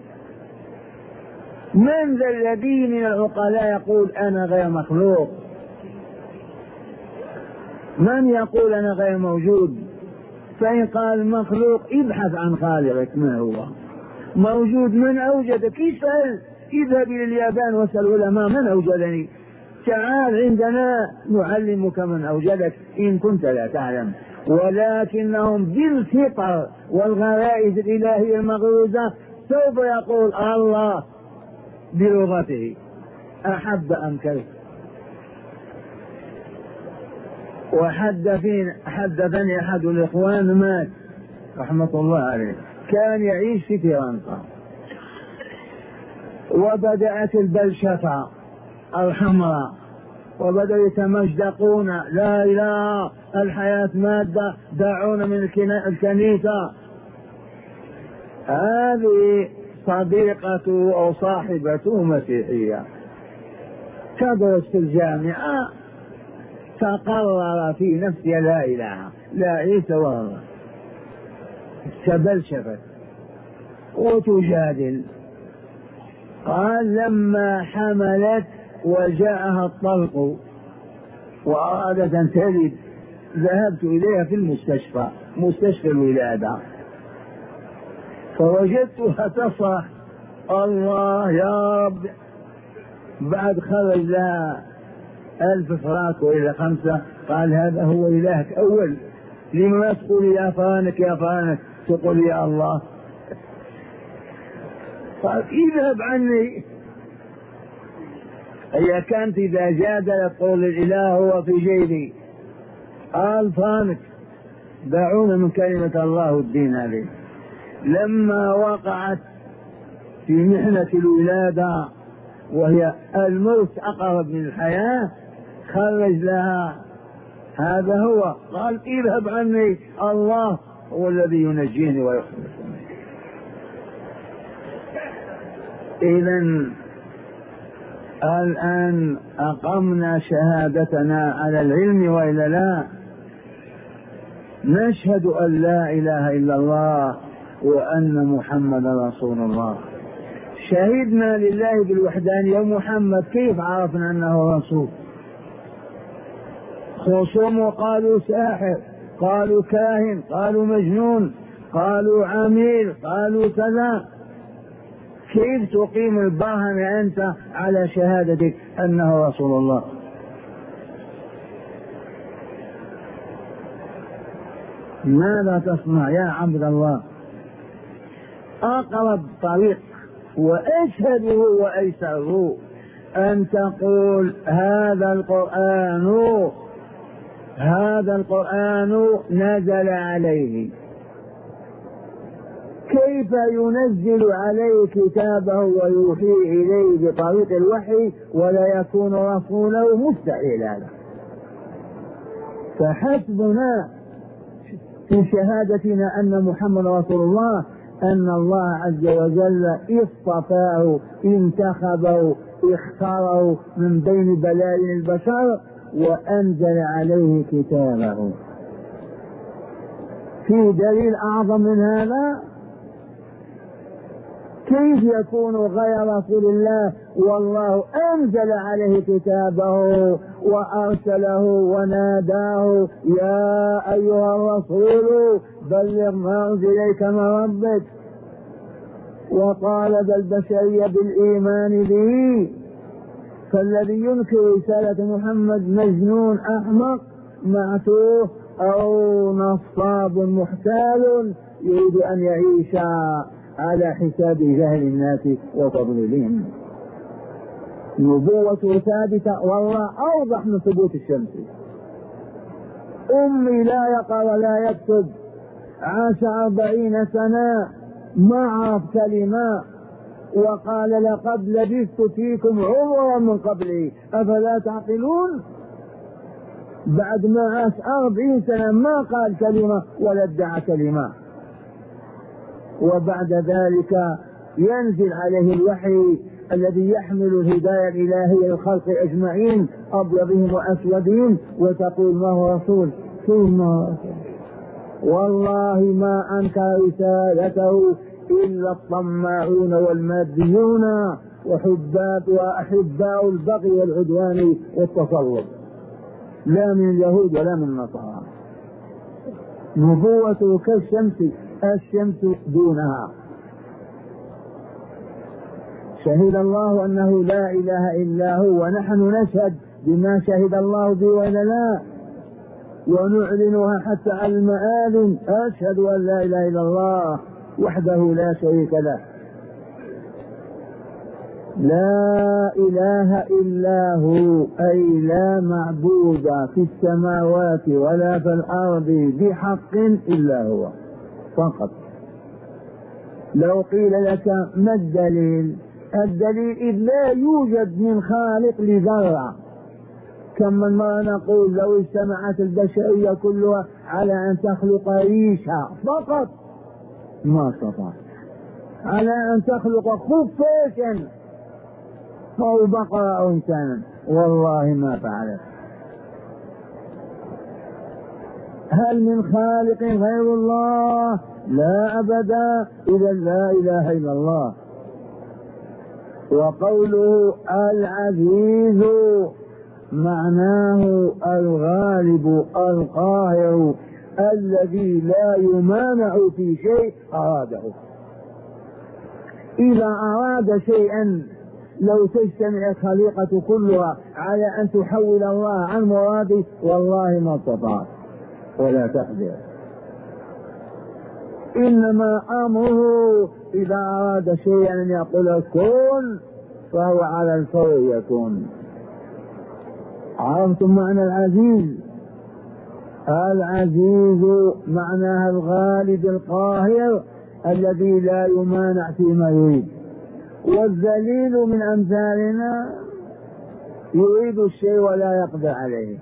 من ذا الذي من العقلاء يقول أنا غير مخلوق؟ من يقول أنا غير موجود؟ فإن قال مخلوق ابحث عن خالقك ما هو موجود، من أوجدك؟ اسأل، اذهب إلى اليابان واسأل العلماء من أوجدني، تعال عندنا نعلمك من أوجدك إن كنت لا تعلم. ولكنهم بالفطر والغرائز الإلهية المغروزة سوف يقول الله بلغته أحب أم كره. وحدثني حدثني أحد الإخوان مات رحمة الله عليه، كان يعيش في فرنسا وبدأت البلشفة الحمراء وبدأوا يتمجدقون لا إله الحياة مادة دعونا من الكنيسة. هذه صديقته أو صاحبته مسيحية تدرس في الجامعة، تقرر في نفسها لا إله لا عيسى ولا الله، تبلشفت وتجادل. قال لما حملت وجاءها الطلق وأرادت أن تلد ذهبت إليها في المستشفى، مستشفى الولادة، فوجدتها تصرخ الله يا رب. بعد خرج لها ألف فراق وإلى خمسة. قال هذا هو إلهك أول، لما تقول يا فلانك يا فلانك تقول يا الله؟ قال اذهب عني. هي كانت إذا جادل تقول الإله هو في جيبي. قال فانك دعونا من كلمة الله والدين عليه. لما وقعت في محنة الولادة وهي الموت أقرب من الحياة خرج لها هذا هو. قال اذهب عني، الله هو الذي ينجيني ويخلصني. إذن الآن أقمنا شهادتنا على العلم وإلا لا؟ نشهد أن لا إله إلا الله وأن محمد رسول الله. شهدنا لله بالوحدانية. ومحمد كيف عرفنا أنه رسول؟ خصوم قالوا ساحر، قالوا كاهن، قالوا مجنون، قالوا عميل، قالوا كذا. كيف تقيم البرهن أنت على شهادتك أنه رسول الله؟ ماذا تصنع يا عبد الله؟ أقرب طريق وأشهده وأيسره أن تقول هذا القرآن هذا القرآن نزل عليه. كيف ينزل عليه كتابه ويوحي إليه بطريق الوحي ولا يكون رسوله؟ مستحيل هذا. فحسبنا في شهادتنا أن محمد رسول الله أن الله عز وجل اصطفاه، انتخبه، اختاره من بين بلايين البشر وأنزل عليه كتابه. في دليل أعظم من هذا؟ كيف يكون غير رسول الله والله أنزل عليه كتابه وأرسله وناداه يا أيها الرسول بلغ ما أنزل إليك من ربك، وطالب البشرية بالإيمان به. فالذي ينكر رسالة محمد مجنون أحمق معتوه أو نصاب محتال يريد أن يعيش على حساب جهل الناس وتضليلهم. نبوة ثابتة والله أوضح من ثبوت الشمس. أمي لا يقرأ ولا يكتب، عاش أربعين سنة ما عرف كلمة، وقال لقد لبثت فيكم عمرا من قبلي أفلا تعقلون. بعد ما عاش أربعين سنة ما قال كلمة ولا ادعى كلمة. وبعد ذلك ينزل عليه الوحي الذي يحمل الهداية الإلهية للخلق أجمعين أبيضهم وأسودهم، وتقول ما هو رسول؟ ثم والله ما أنكر رسالته إلا الطماعون والماديون وحباب وأحباء البغي والعدوان والتصرف، لا من اليهود ولا من النصارى. نبوته كالشمس، الشمس دونها. شهد الله أنه لا إله إلا هو، ونحن نشهد بما شهد الله به ولا لا، ونعلنها حتى على المآذن: أشهد أن لا إله إلا الله وحده لا شريك له، لا إله إلا هو، أي لا معبود في السماوات ولا في الأرض بحق إلا هو فقط. لو قيل لك ما الدليل؟ الدليل إذ لا يوجد من خالق لذرة. كم من مرة نقول لو اجتمعت البشرية كلها على أن تخلق ريشة فقط ما استطاعت، على أن تخلق خفاشا أو بقرة أو إنسانا والله ما فعلت. هل من خالق غير الله؟ لا أبدا، إذا لا إله إلا الله. وقوله العزيز معناه الغالب القاهر الذي لا يمانع في شيء أراده. إذا أراد شيئا لو تجتمع الخليقة كلها على أن تحول الله عن مراده والله ما استطاعت ولا تقدر. إنما أمره إذا أراد شيئا أن يقول كن فهو على الفور يكون. عرفتم معنى العزيز؟ العزيز معناها الغالب القاهر الذي لا يمانع فيما يريد. والذليل من أمثالنا يريد الشيء ولا يقدر عليه،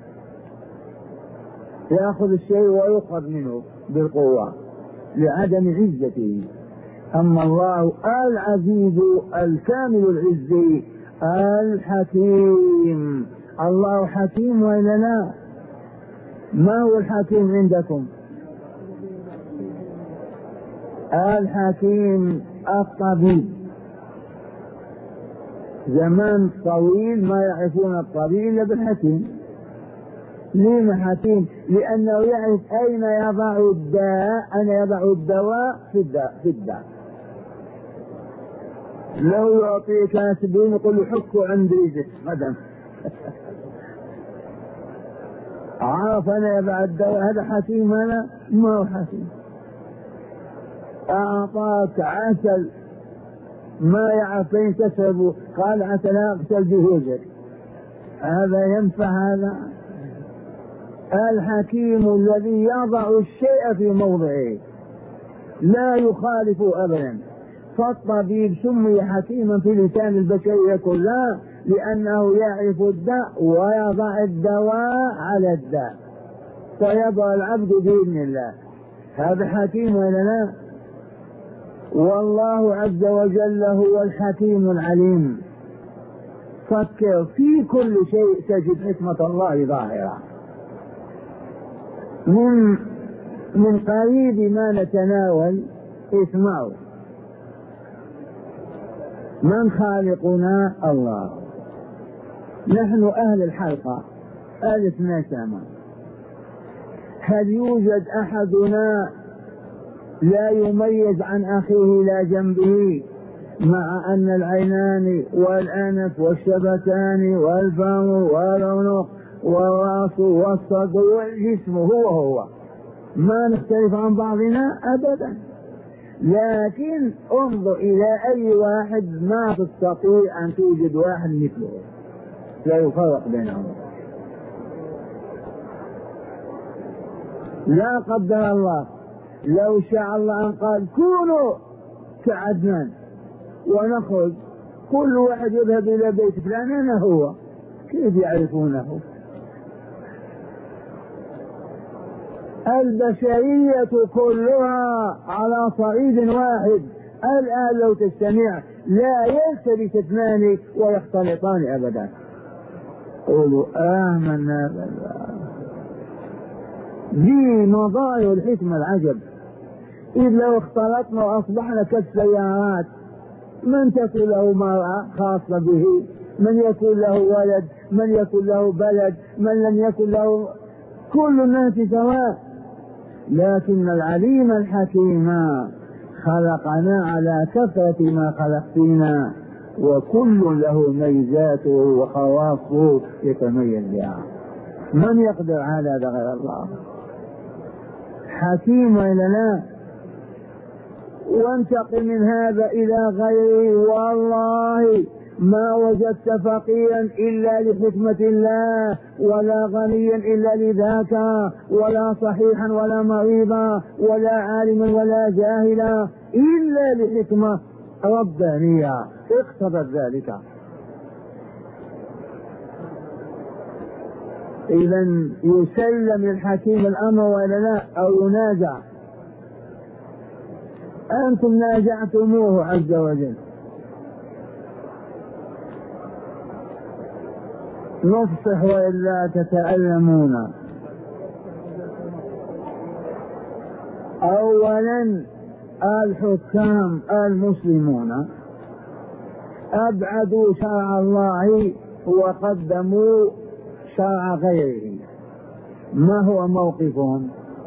يأخذ الشيء ويؤخذ منه بالقوة لعدم عزته. أما الله العزيز الكامل العز الحكيم. الله حكيم وإلا لا؟ ما هو الحكيم عندكم؟ الحكيم الطبيب. زمان طويل ما يعرفون الطبيب إلا بالحكيم. ليه حكيم؟ لأنه يعرف أين يضع الداء، أين يضع الدواء في الداء, في الداء. لو يعطيك أسبرين يقول له حكوا عند رجلك مدام عارف أنا يضع الدواء. هذا حكيم؟ أنا ما هو حكيم. أعطاك عسل ما يعرف فين تشربه، قال عسل اغسل به وجهك، هذا ينفع؟ هذا الحكيم الذي يضع الشيء في موضعه لا يخالف أبدا. فالطبيب سمي حكيما في لسان البشرية كلها لأنه يعرف الداء ويضع الدواء على الداء فيضع العبد بإذن الله. هذا حكيم ولا لا؟ والله عز وجل هو الحكيم العليم. فكر في كل شيء تجد حكمة الله ظاهرة. من من قريب ما نتناول اسمعوا: من خالقنا؟ الله. نحن أهل الحلقة الاثنى عشر، هل يوجد أحدنا لا يميز عن أخيه إلى جنبه مع أن العينان والأنف والشفتان والفم والعنق والرأس والصدر والجسم هو هو ما نختلف عن بعضنا أبدا؟ لكن انظر إلى أي واحد ما تستطيع أن توجد واحد مثله، لا يفرق بينهم. لا قدر الله لو شاء الله أن قال كونوا كعدنان ونخرج كل واحد يذهب إلى بيت فلان أنا هو، كيف يعرفونه؟ البشرية كلها على صعيد واحد الآن لو تجتمع لا يلتبس اثنان ويختلطان أبدا. قولوا آمنا بالله. دي مظاهر الحكمة العجب. إذ لو اختلطنا وأصبحنا كالسيارات، من تكون له مرأة خاصة به، من يكون له ولد، من يكون له بلد، من لم يكن له، كل الناس سواء. لكن العليم الحكيم خلقنا على كثرة ما خلق فينا، وكل له ميزاته وخواصه يتميز بها. من يقدر على هذا غير الله؟ حكيم وإلا لا؟ وانتقل من هذا إلى غيره، والله ما وجدت فقيرا إلا لحكمة الله، ولا غنيا إلا لذاك، ولا صحيحا ولا مريضا، ولا عالما ولا جاهلا، إلا لحكمة ربانية اقتضت ذلك. إذا يسلم للحكيم الأمر ولا لا، أو ينازع؟ أنتم نازعتموه عز وجل. نفصح وإلا تتألمون. أولا الحكام المسلمون أبعدوا شرع الله وقدموا شرع غيره. ما هو موقفهم؟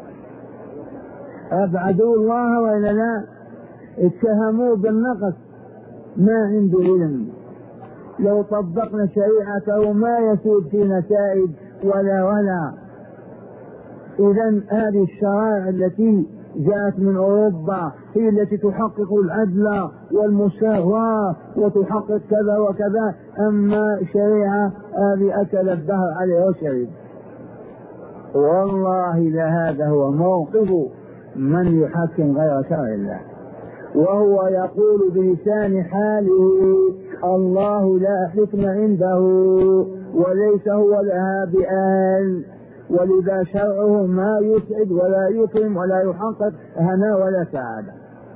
أبعدوا الله وإلا لا؟ اتهموه بالنقص، ما عنده علم. لو طبقنا شريعته ما يسود في نتائج ولا ولا. إذن هذه الشرائع التي جاءت من أوروبا هي التي تحقق العدل والمساواة وتحقق كذا وكذا، أما شريعة هذه أكل الدهر عليه وشرب. والله لهذا هو موقف من يحكم غير شرع الله، وهو يقول بلسان حاله: الله لا حكم عنده وليس هو لها بآل، ولذا شرعه ما يسعد ولا يكرم ولا يحقق هنا ولا سعادة.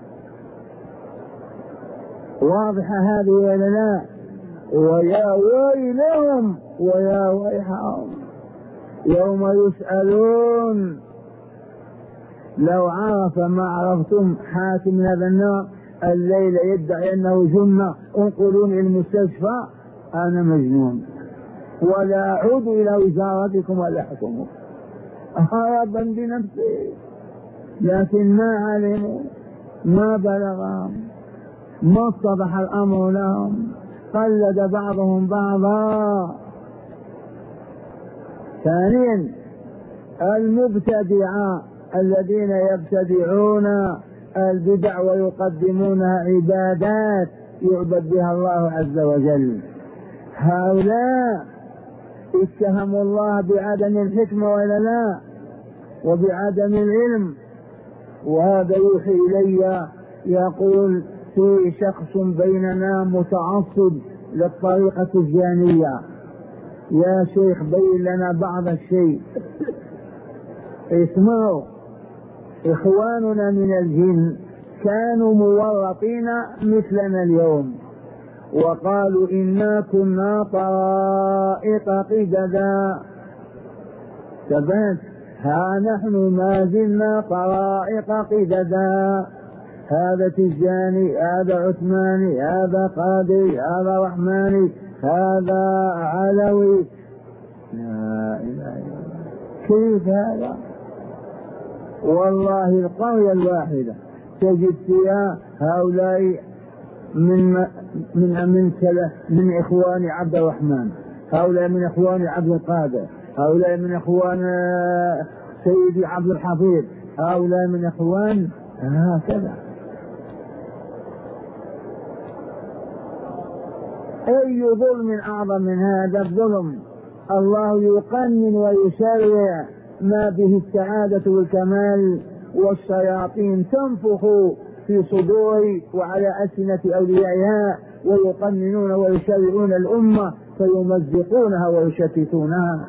واضحة هذه ولا لا؟ ويا ويلهم ويا ويحهم يوم يسألون. لو عرف ما عرفتم حاكم هذا النار الليل يدعي أنه جنة انقلوني المستشفى أنا مجنون، ولا أعود إلى وزارتكم ولا حكمكم، هربا بنفسي. لكن ما علموا، ما بلغهم، ما اتضح الأمر لهم، قلد بعضهم بعضا. ثانيا المبتدعة الذين يبتدعون البدع ويقدمونها عبادات يعبد بها الله عز وجل، هؤلاء اتهموا الله بعدم الحكمة ولا لا، وبعدم العلم. وهذا يوحي إلي يقول في شخص بيننا متعصب للطريقة الجانية، يا شيخ بين لنا بعض الشيء. اسمعوا، إخواننا من الجن كانوا مورطين مثلنا اليوم، وقالوا إنا كنا طرائق قددا. ثبت، ها نحن ما زلنا طرائق قددا، هذا تجاني، هذا عثماني، هذا قادري، هذا رحماني، هذا علوي. لا إله إلا الله، كيف هذا؟ والله القرية الواحدة تجد فيها هؤلاء من من من من إخوان عبد الرحمن، هؤلاء من إخوان عبد القادر، هؤلاء من إخوان سيدي عبد الحفيظ، هؤلاء من إخوان هكذا. أي ظلم أعظم من هذا الظلم؟ الله يقنن ويشرع ما به السعادة والكمال، والشياطين تنفخ في صدور وعلى ألسنة أوليائها ويقننون ويشرعون الأمة فيمزقونها ويشتتونها.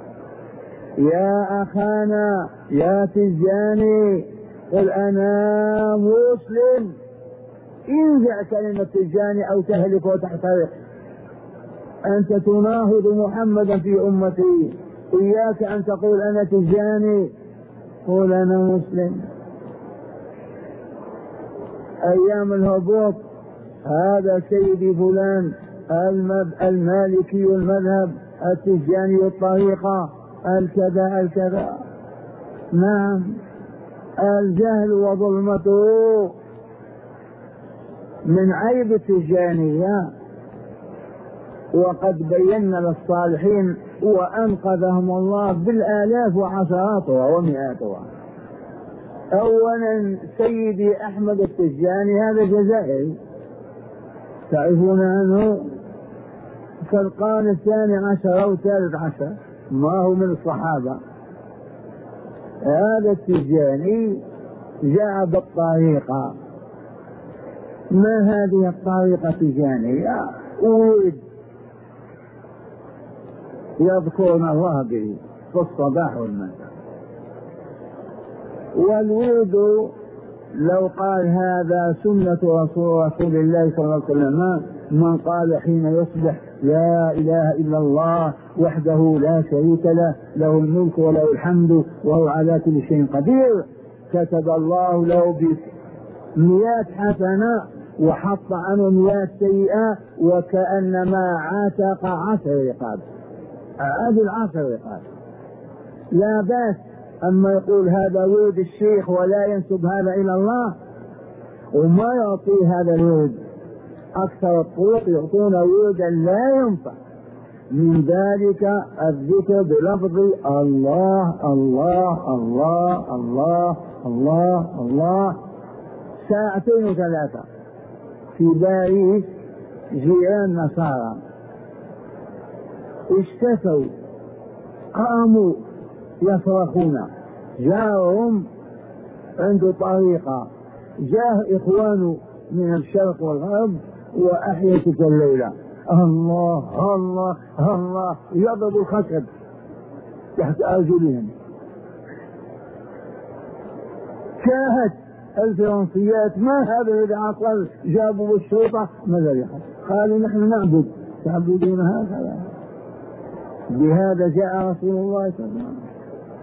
يا أخانا يا تجاني قل أنا مسلم، انزع كلمة تجاني أو تهلك وتحترق. أنت تناهض محمدا في أمتي، إياك أن تقول أنا تجاني، قل أنا مسلم. أيام الهبوط هذا سيدي فلان المالكي المذهب التجاني الطريقة الكذا الكذا. نعم، الجهل وظلمته من عيب التجانية، وقد بينا للصالحين وأنقذهم الله بالآلاف وعشراتها ومئاتها. أولا سيدي أحمد التجاني هذا جزائري تعرفون عنه في القرن الثاني عشر أو الثالث عشر، ما هو من الصحابة. هذا التجاني جاء بالطريقة. ما هذه الطريقة التجانية؟ ورد يذكرون الله به في الصباح والمساء، والورد لو قال هذا سنة رسول رسول الله صلى الله عليه وسلم من قال حين يصبح لا إله إلا الله وحده لا شريك له له الملك وله الحمد وهو على كل شيء قدير، كتب الله له بمئات حسنة وحط عنه مئات سيئة، وكأنما عتق عشر رقاب. هذه العشر رقاب لا بأس. أما يقول هذا ورد الشيخ ولا ينسب هذا إلى الله وما يعطي هذا الورد، أكثر الطرق يعطون وردا لا ينفع. من ذلك الذكر بلفظ الله الله الله الله الله الله ساعتين وثلاثة. في باريس جيران نصارى اشتكوا قاموا يصرخون، جاءهم عنده طريقة، جاء إخوانه من الشرق والغرب وأحيا تلك الليلة الله الله الله يضرب الخشب تحت أرجلهم. شاهد الفرنسيات ما هذا الذي حصل، جابوا الشرطة ماذا يحصل؟ قالوا نحن نعبد، تعبدون هكذا. بهذا جاء رسول الله صلى الله عليه وسلم.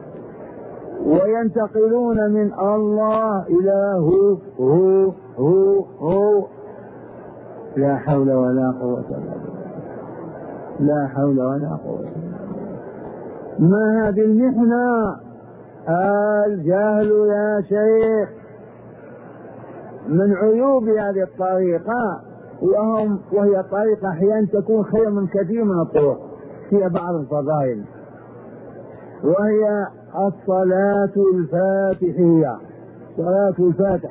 وينتقلون من الله إلى هو هو هو هو لا حول ولا قوة إلا بالله، لا حول ولا قوة إلا بالله. ما هذه المحنة؟ الجهل يا شيخ من عيوب هذه الطريقة، وهم وهي طريقة أحيانا تكون خير من كثير من الطرق فيها بعض الفضائل، وهي الصلاة الفاتحية، صلاة الفاتح،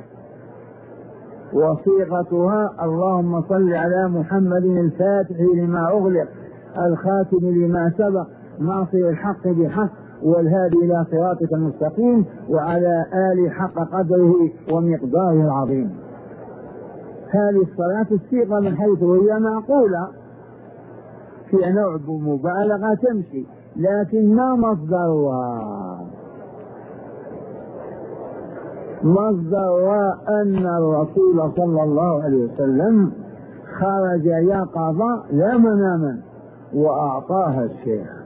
وصيغتها اللهم صل على محمد الفاتح لما أغلق الخاتم لما سبق ناصر الحق بحق والهادي إلى صراطك المستقيم وعلى آل حق قدره ومقداره العظيم. هذه الصلاة الصيغة من حيث هي معقولة في نوع مبالغة تمشي، لكن ما مصدرها؟ مصدرها أن الرسول صلى الله عليه وسلم خرج يقظة لا مناما وأعطاها الشيخ.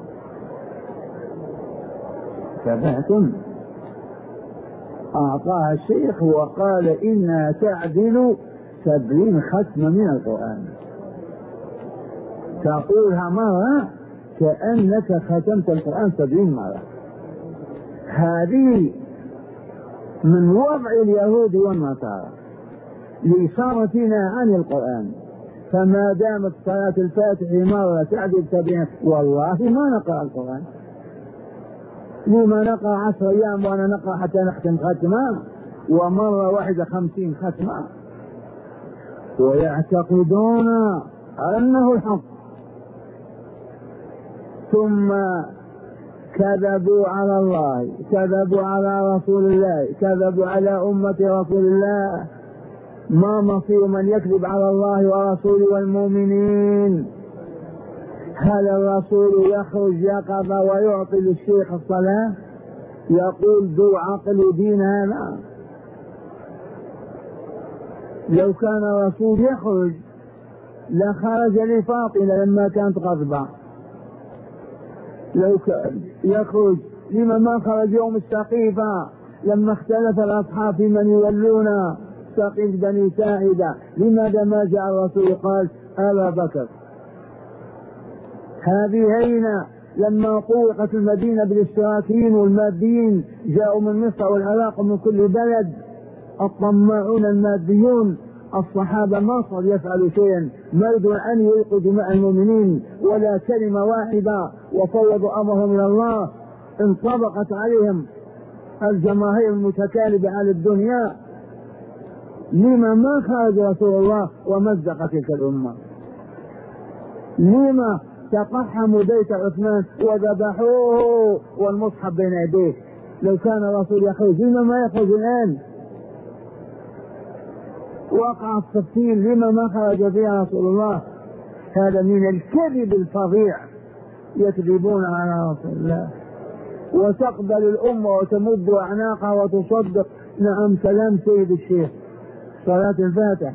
تبعتم؟ أعطاها الشيخ وقال إنها تعدل سبعين ختمة من القرآن، تقولها مرة كأنك ختمت القرآن سبعين مرة. هذه من وضع اليهود والنصارى لصرفنا عن القرآن. فما دامت صلاة الفاتح مرة تعدل سبعين، والله ما نقرأ القرآن. لما نقرأ عشر أيام وأنا نقرأ حتى نختم ختمة، ومرة واحدة خمسين ختمة، ويعتقدون أنه الحق. ثم كذبوا على الله، كذبوا على رسول الله، كذبوا على أمة رسول الله. ما مصير من يكذب على الله ورسوله والمؤمنين؟ هل الرسول يخرج يقظة ويعطي للشيخ الصلاة يقول ذو عقل ودين؟ هذا لو كان الرسول يخرج لخرج لفاطمة لما كانت غضبة، لو كان يخرج لما ما خرج يوم السقيفة لما اختلف الأصحاب في من يولون سقيف بني ساعدة؟ لماذا ما جاء الرسول قال أبا بكر؟ هذه هينة لما طوقت المدينة بالاشتراكيين والماديين جاءوا من مصر والعراق ومن كل بلد، الطماعون الماديون، الصحابة ما صار يفعلوا شيئا، ما يريدون أن يلقوا دماء المؤمنين ولا كلمة واحدة، وفوضوا أمرهم إلى الله. انطبقت عليهم الجماهير المتكالبة على الدنيا. لما ما خرج رسول الله ومزق تلك الأمة؟ لما تقحموا بيت عثمان وذبحوه والمصحف بين يديه؟ لو كان الرسول يخرج لما ما يخرج الآن؟ وقع التفصيل لما ما خرج فيها رسول الله؟ هذا من الكذب الفظيع، يكذبون على رسول الله. وتقبل الأمة وتمد أعناقها وتصدق. نعم، كلام سيد الشيخ صلاة الفاتح.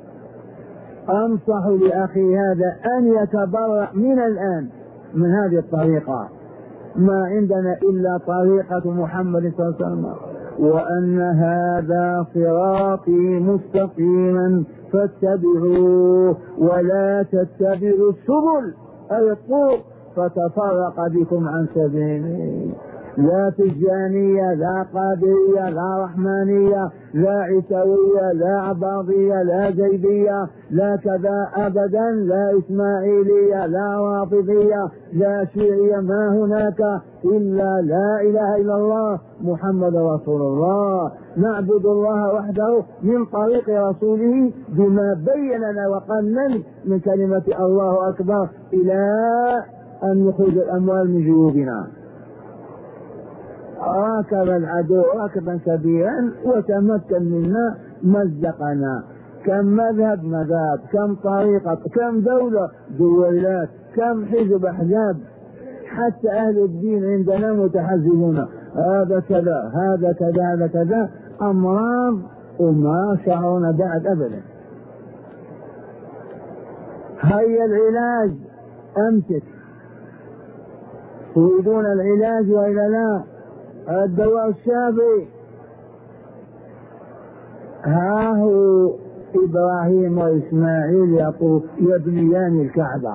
أنصح لأخي هذا أن يتبرأ من الآن من هذه الطريقة. ما عندنا إلا طريقة محمد صلى الله عليه وسلم، وأن هذا صراطي مستقيما فاتبعوه ولا تتبعوا السبل أي الطرق فتفرق بكم عن سبيله. لا تجانية، لا قادرية، لا رحمانية، لا عيسوية، لا عباضية، لا زيدية، لا كذا أبدا، لا إسماعيلية، لا رافضية، لا شيعية. ما هناك إلا لا إله إلا الله محمد رسول الله. نعبد الله وحده من طريق رسوله بما بين لنا وقنن من كلمة الله أكبر إلى أن نخرج الأموال من جيوبنا. راكب العدو راكبا كبيرا وتمكن منا، مزقنا. كم مذهب مذهب، كم طريقة، كم دولة دولات، كم حزب أحزاب. حتى أهل الدين عندنا متحزبون، هذا كذا هذا كذا هذا كذا، أمراض وما شعرون بعد أبدا. هيا العلاج، أمسك. تريدون العلاج وإلا لا؟ الدواء الشافي. ها هو إبراهيم وإسماعيل يقول يبنيان الكعبة،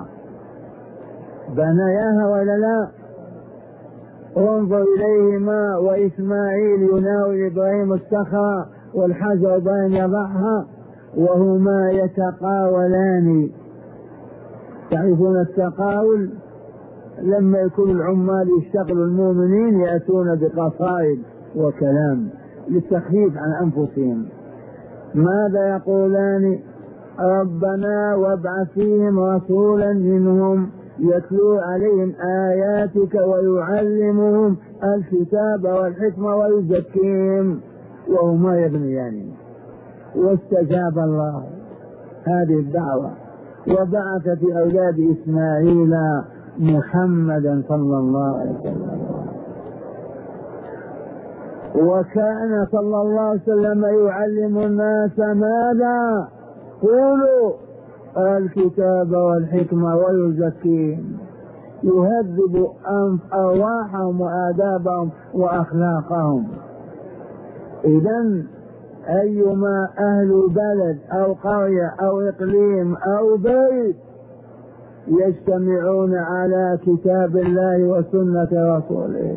بنياها ولا لا؟ انظر إليهما، وإسماعيل يناول إبراهيم الصخرة والحجر بين يضعها وهما يتقاولان. تعرفون التقاول؟ لما يكون العمال يشتغلوا المؤمنين يأتون بقصائد وكلام للتخفيف عن أنفسهم. ماذا يقولان؟ ربنا وابعث فيهم رسولا منهم يتلو عليهم آياتك ويعلمهم الكتاب والحكمة ويزكيهم وهما يبنيان. واستجاب الله هذه الدعوة وبعث في أولاد إسماعيل محمدا صلى الله عليه وسلم. وكان صلى الله عليه وسلم يعلم الناس ماذا؟ قولوا الكتاب والحكمة ويزكيهم، يهذب أرواحهم وآدابهم وأخلاقهم. إذن أيما أهل بلد أو قرية أو إقليم أو بيت يجتمعون على كتاب الله وسنة رسوله،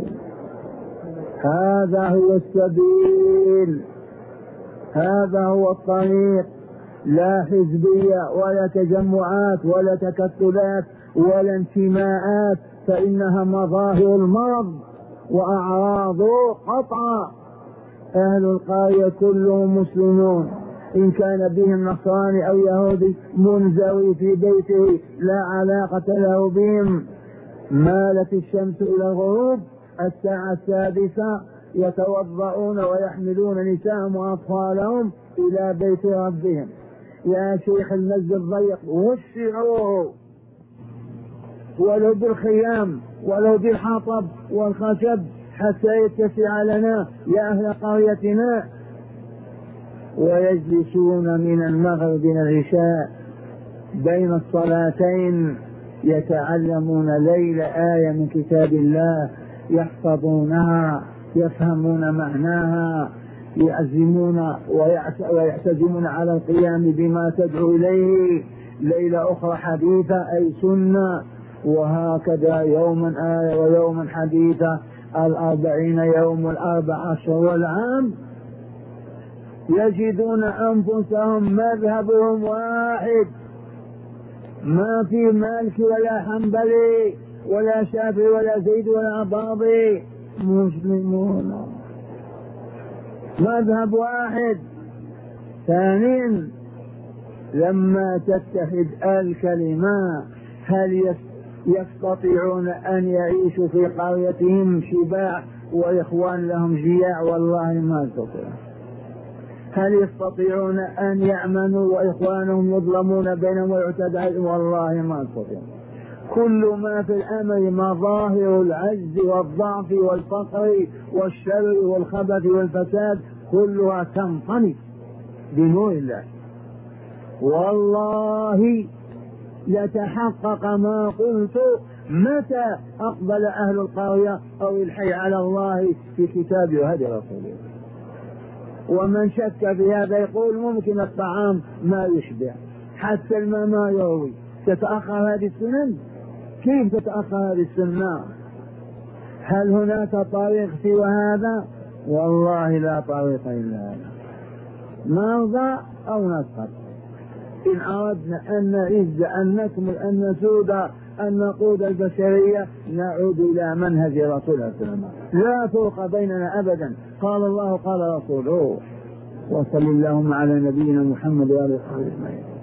هذا هو السبيل، هذا هو الطريق. لا حزبية ولا تجمعات ولا تكتلات ولا انتماءات، فإنها مظاهر المرض وأعراض قطع. أهل القرية كلهم مسلمون، إن كان بهم نصراني أو يهودي منزوي في بيته لا علاقة له بهم. مالت الشمس إلى الغروب الساعة السادسة يتوضؤون ويحملون نساءهم وأطفالهم إلى بيت ربهم. يا شيخ المسجد ضيق، وسعوه ولو بالخيام ولو بالحطب والخشب حتى يتسع لنا يا أهل قريتنا. ويجلسون من المغرب إلى العشاء بين الصلاتين يتعلمون ليل آية من كتاب الله، يحفظونها، يفهمون معناها، يعزمون ويعتزمون على القيام بما تدعو إليه. ليلة أخرى حديثة أي سنة، وهكذا يوما آية ويوما حديثة، الأربعين يوم والأربع أشهر والعام، يجدون أنفسهم مذهبهم واحد، ما في مالك ولا حنبلي ولا شافعي ولا زيد ولا باضي، مسلمون، مذهب واحد. ثانيا لما تتحد الكلمة هل يستطيعون أن يعيشوا في قريتهم شباع وإخوان لهم جياع؟ والله ما يستطيعون. هل يستطيعون أن يأمنوا وإخوانهم يظلمون بينهم ويعتدى عليهم؟ والله ما يستطيعون. كل ما في الأمر مظاهر العجز والضعف والفقر والشر والخبث والفساد كلها تنطمس بنور الله. والله يتحقق ما قلت متى أقبل أهل القرية أو الحي على الله في كتابه وهدي رسوله. ومن شك في هذا يقول ممكن الطعام ما يشبع، حتى الماء ما يروي. تتأخر هذه السنن؟ كيف تتأخر هذه السنة؟ هل هناك طريق سوى هذا؟ والله لا طريق إلا هذا. نرضى أو نسقط. إن أردنا أن نعز، أن نكمل، أن نسود، أن نقود البشرية، نعود إلى منهج رسول الله صلى الله عليه وسلم. لا فرق بيننا أبدا، قال الله قال رسوله. وصل اللهم على نبينا محمد وآله وصحبه أجمعين.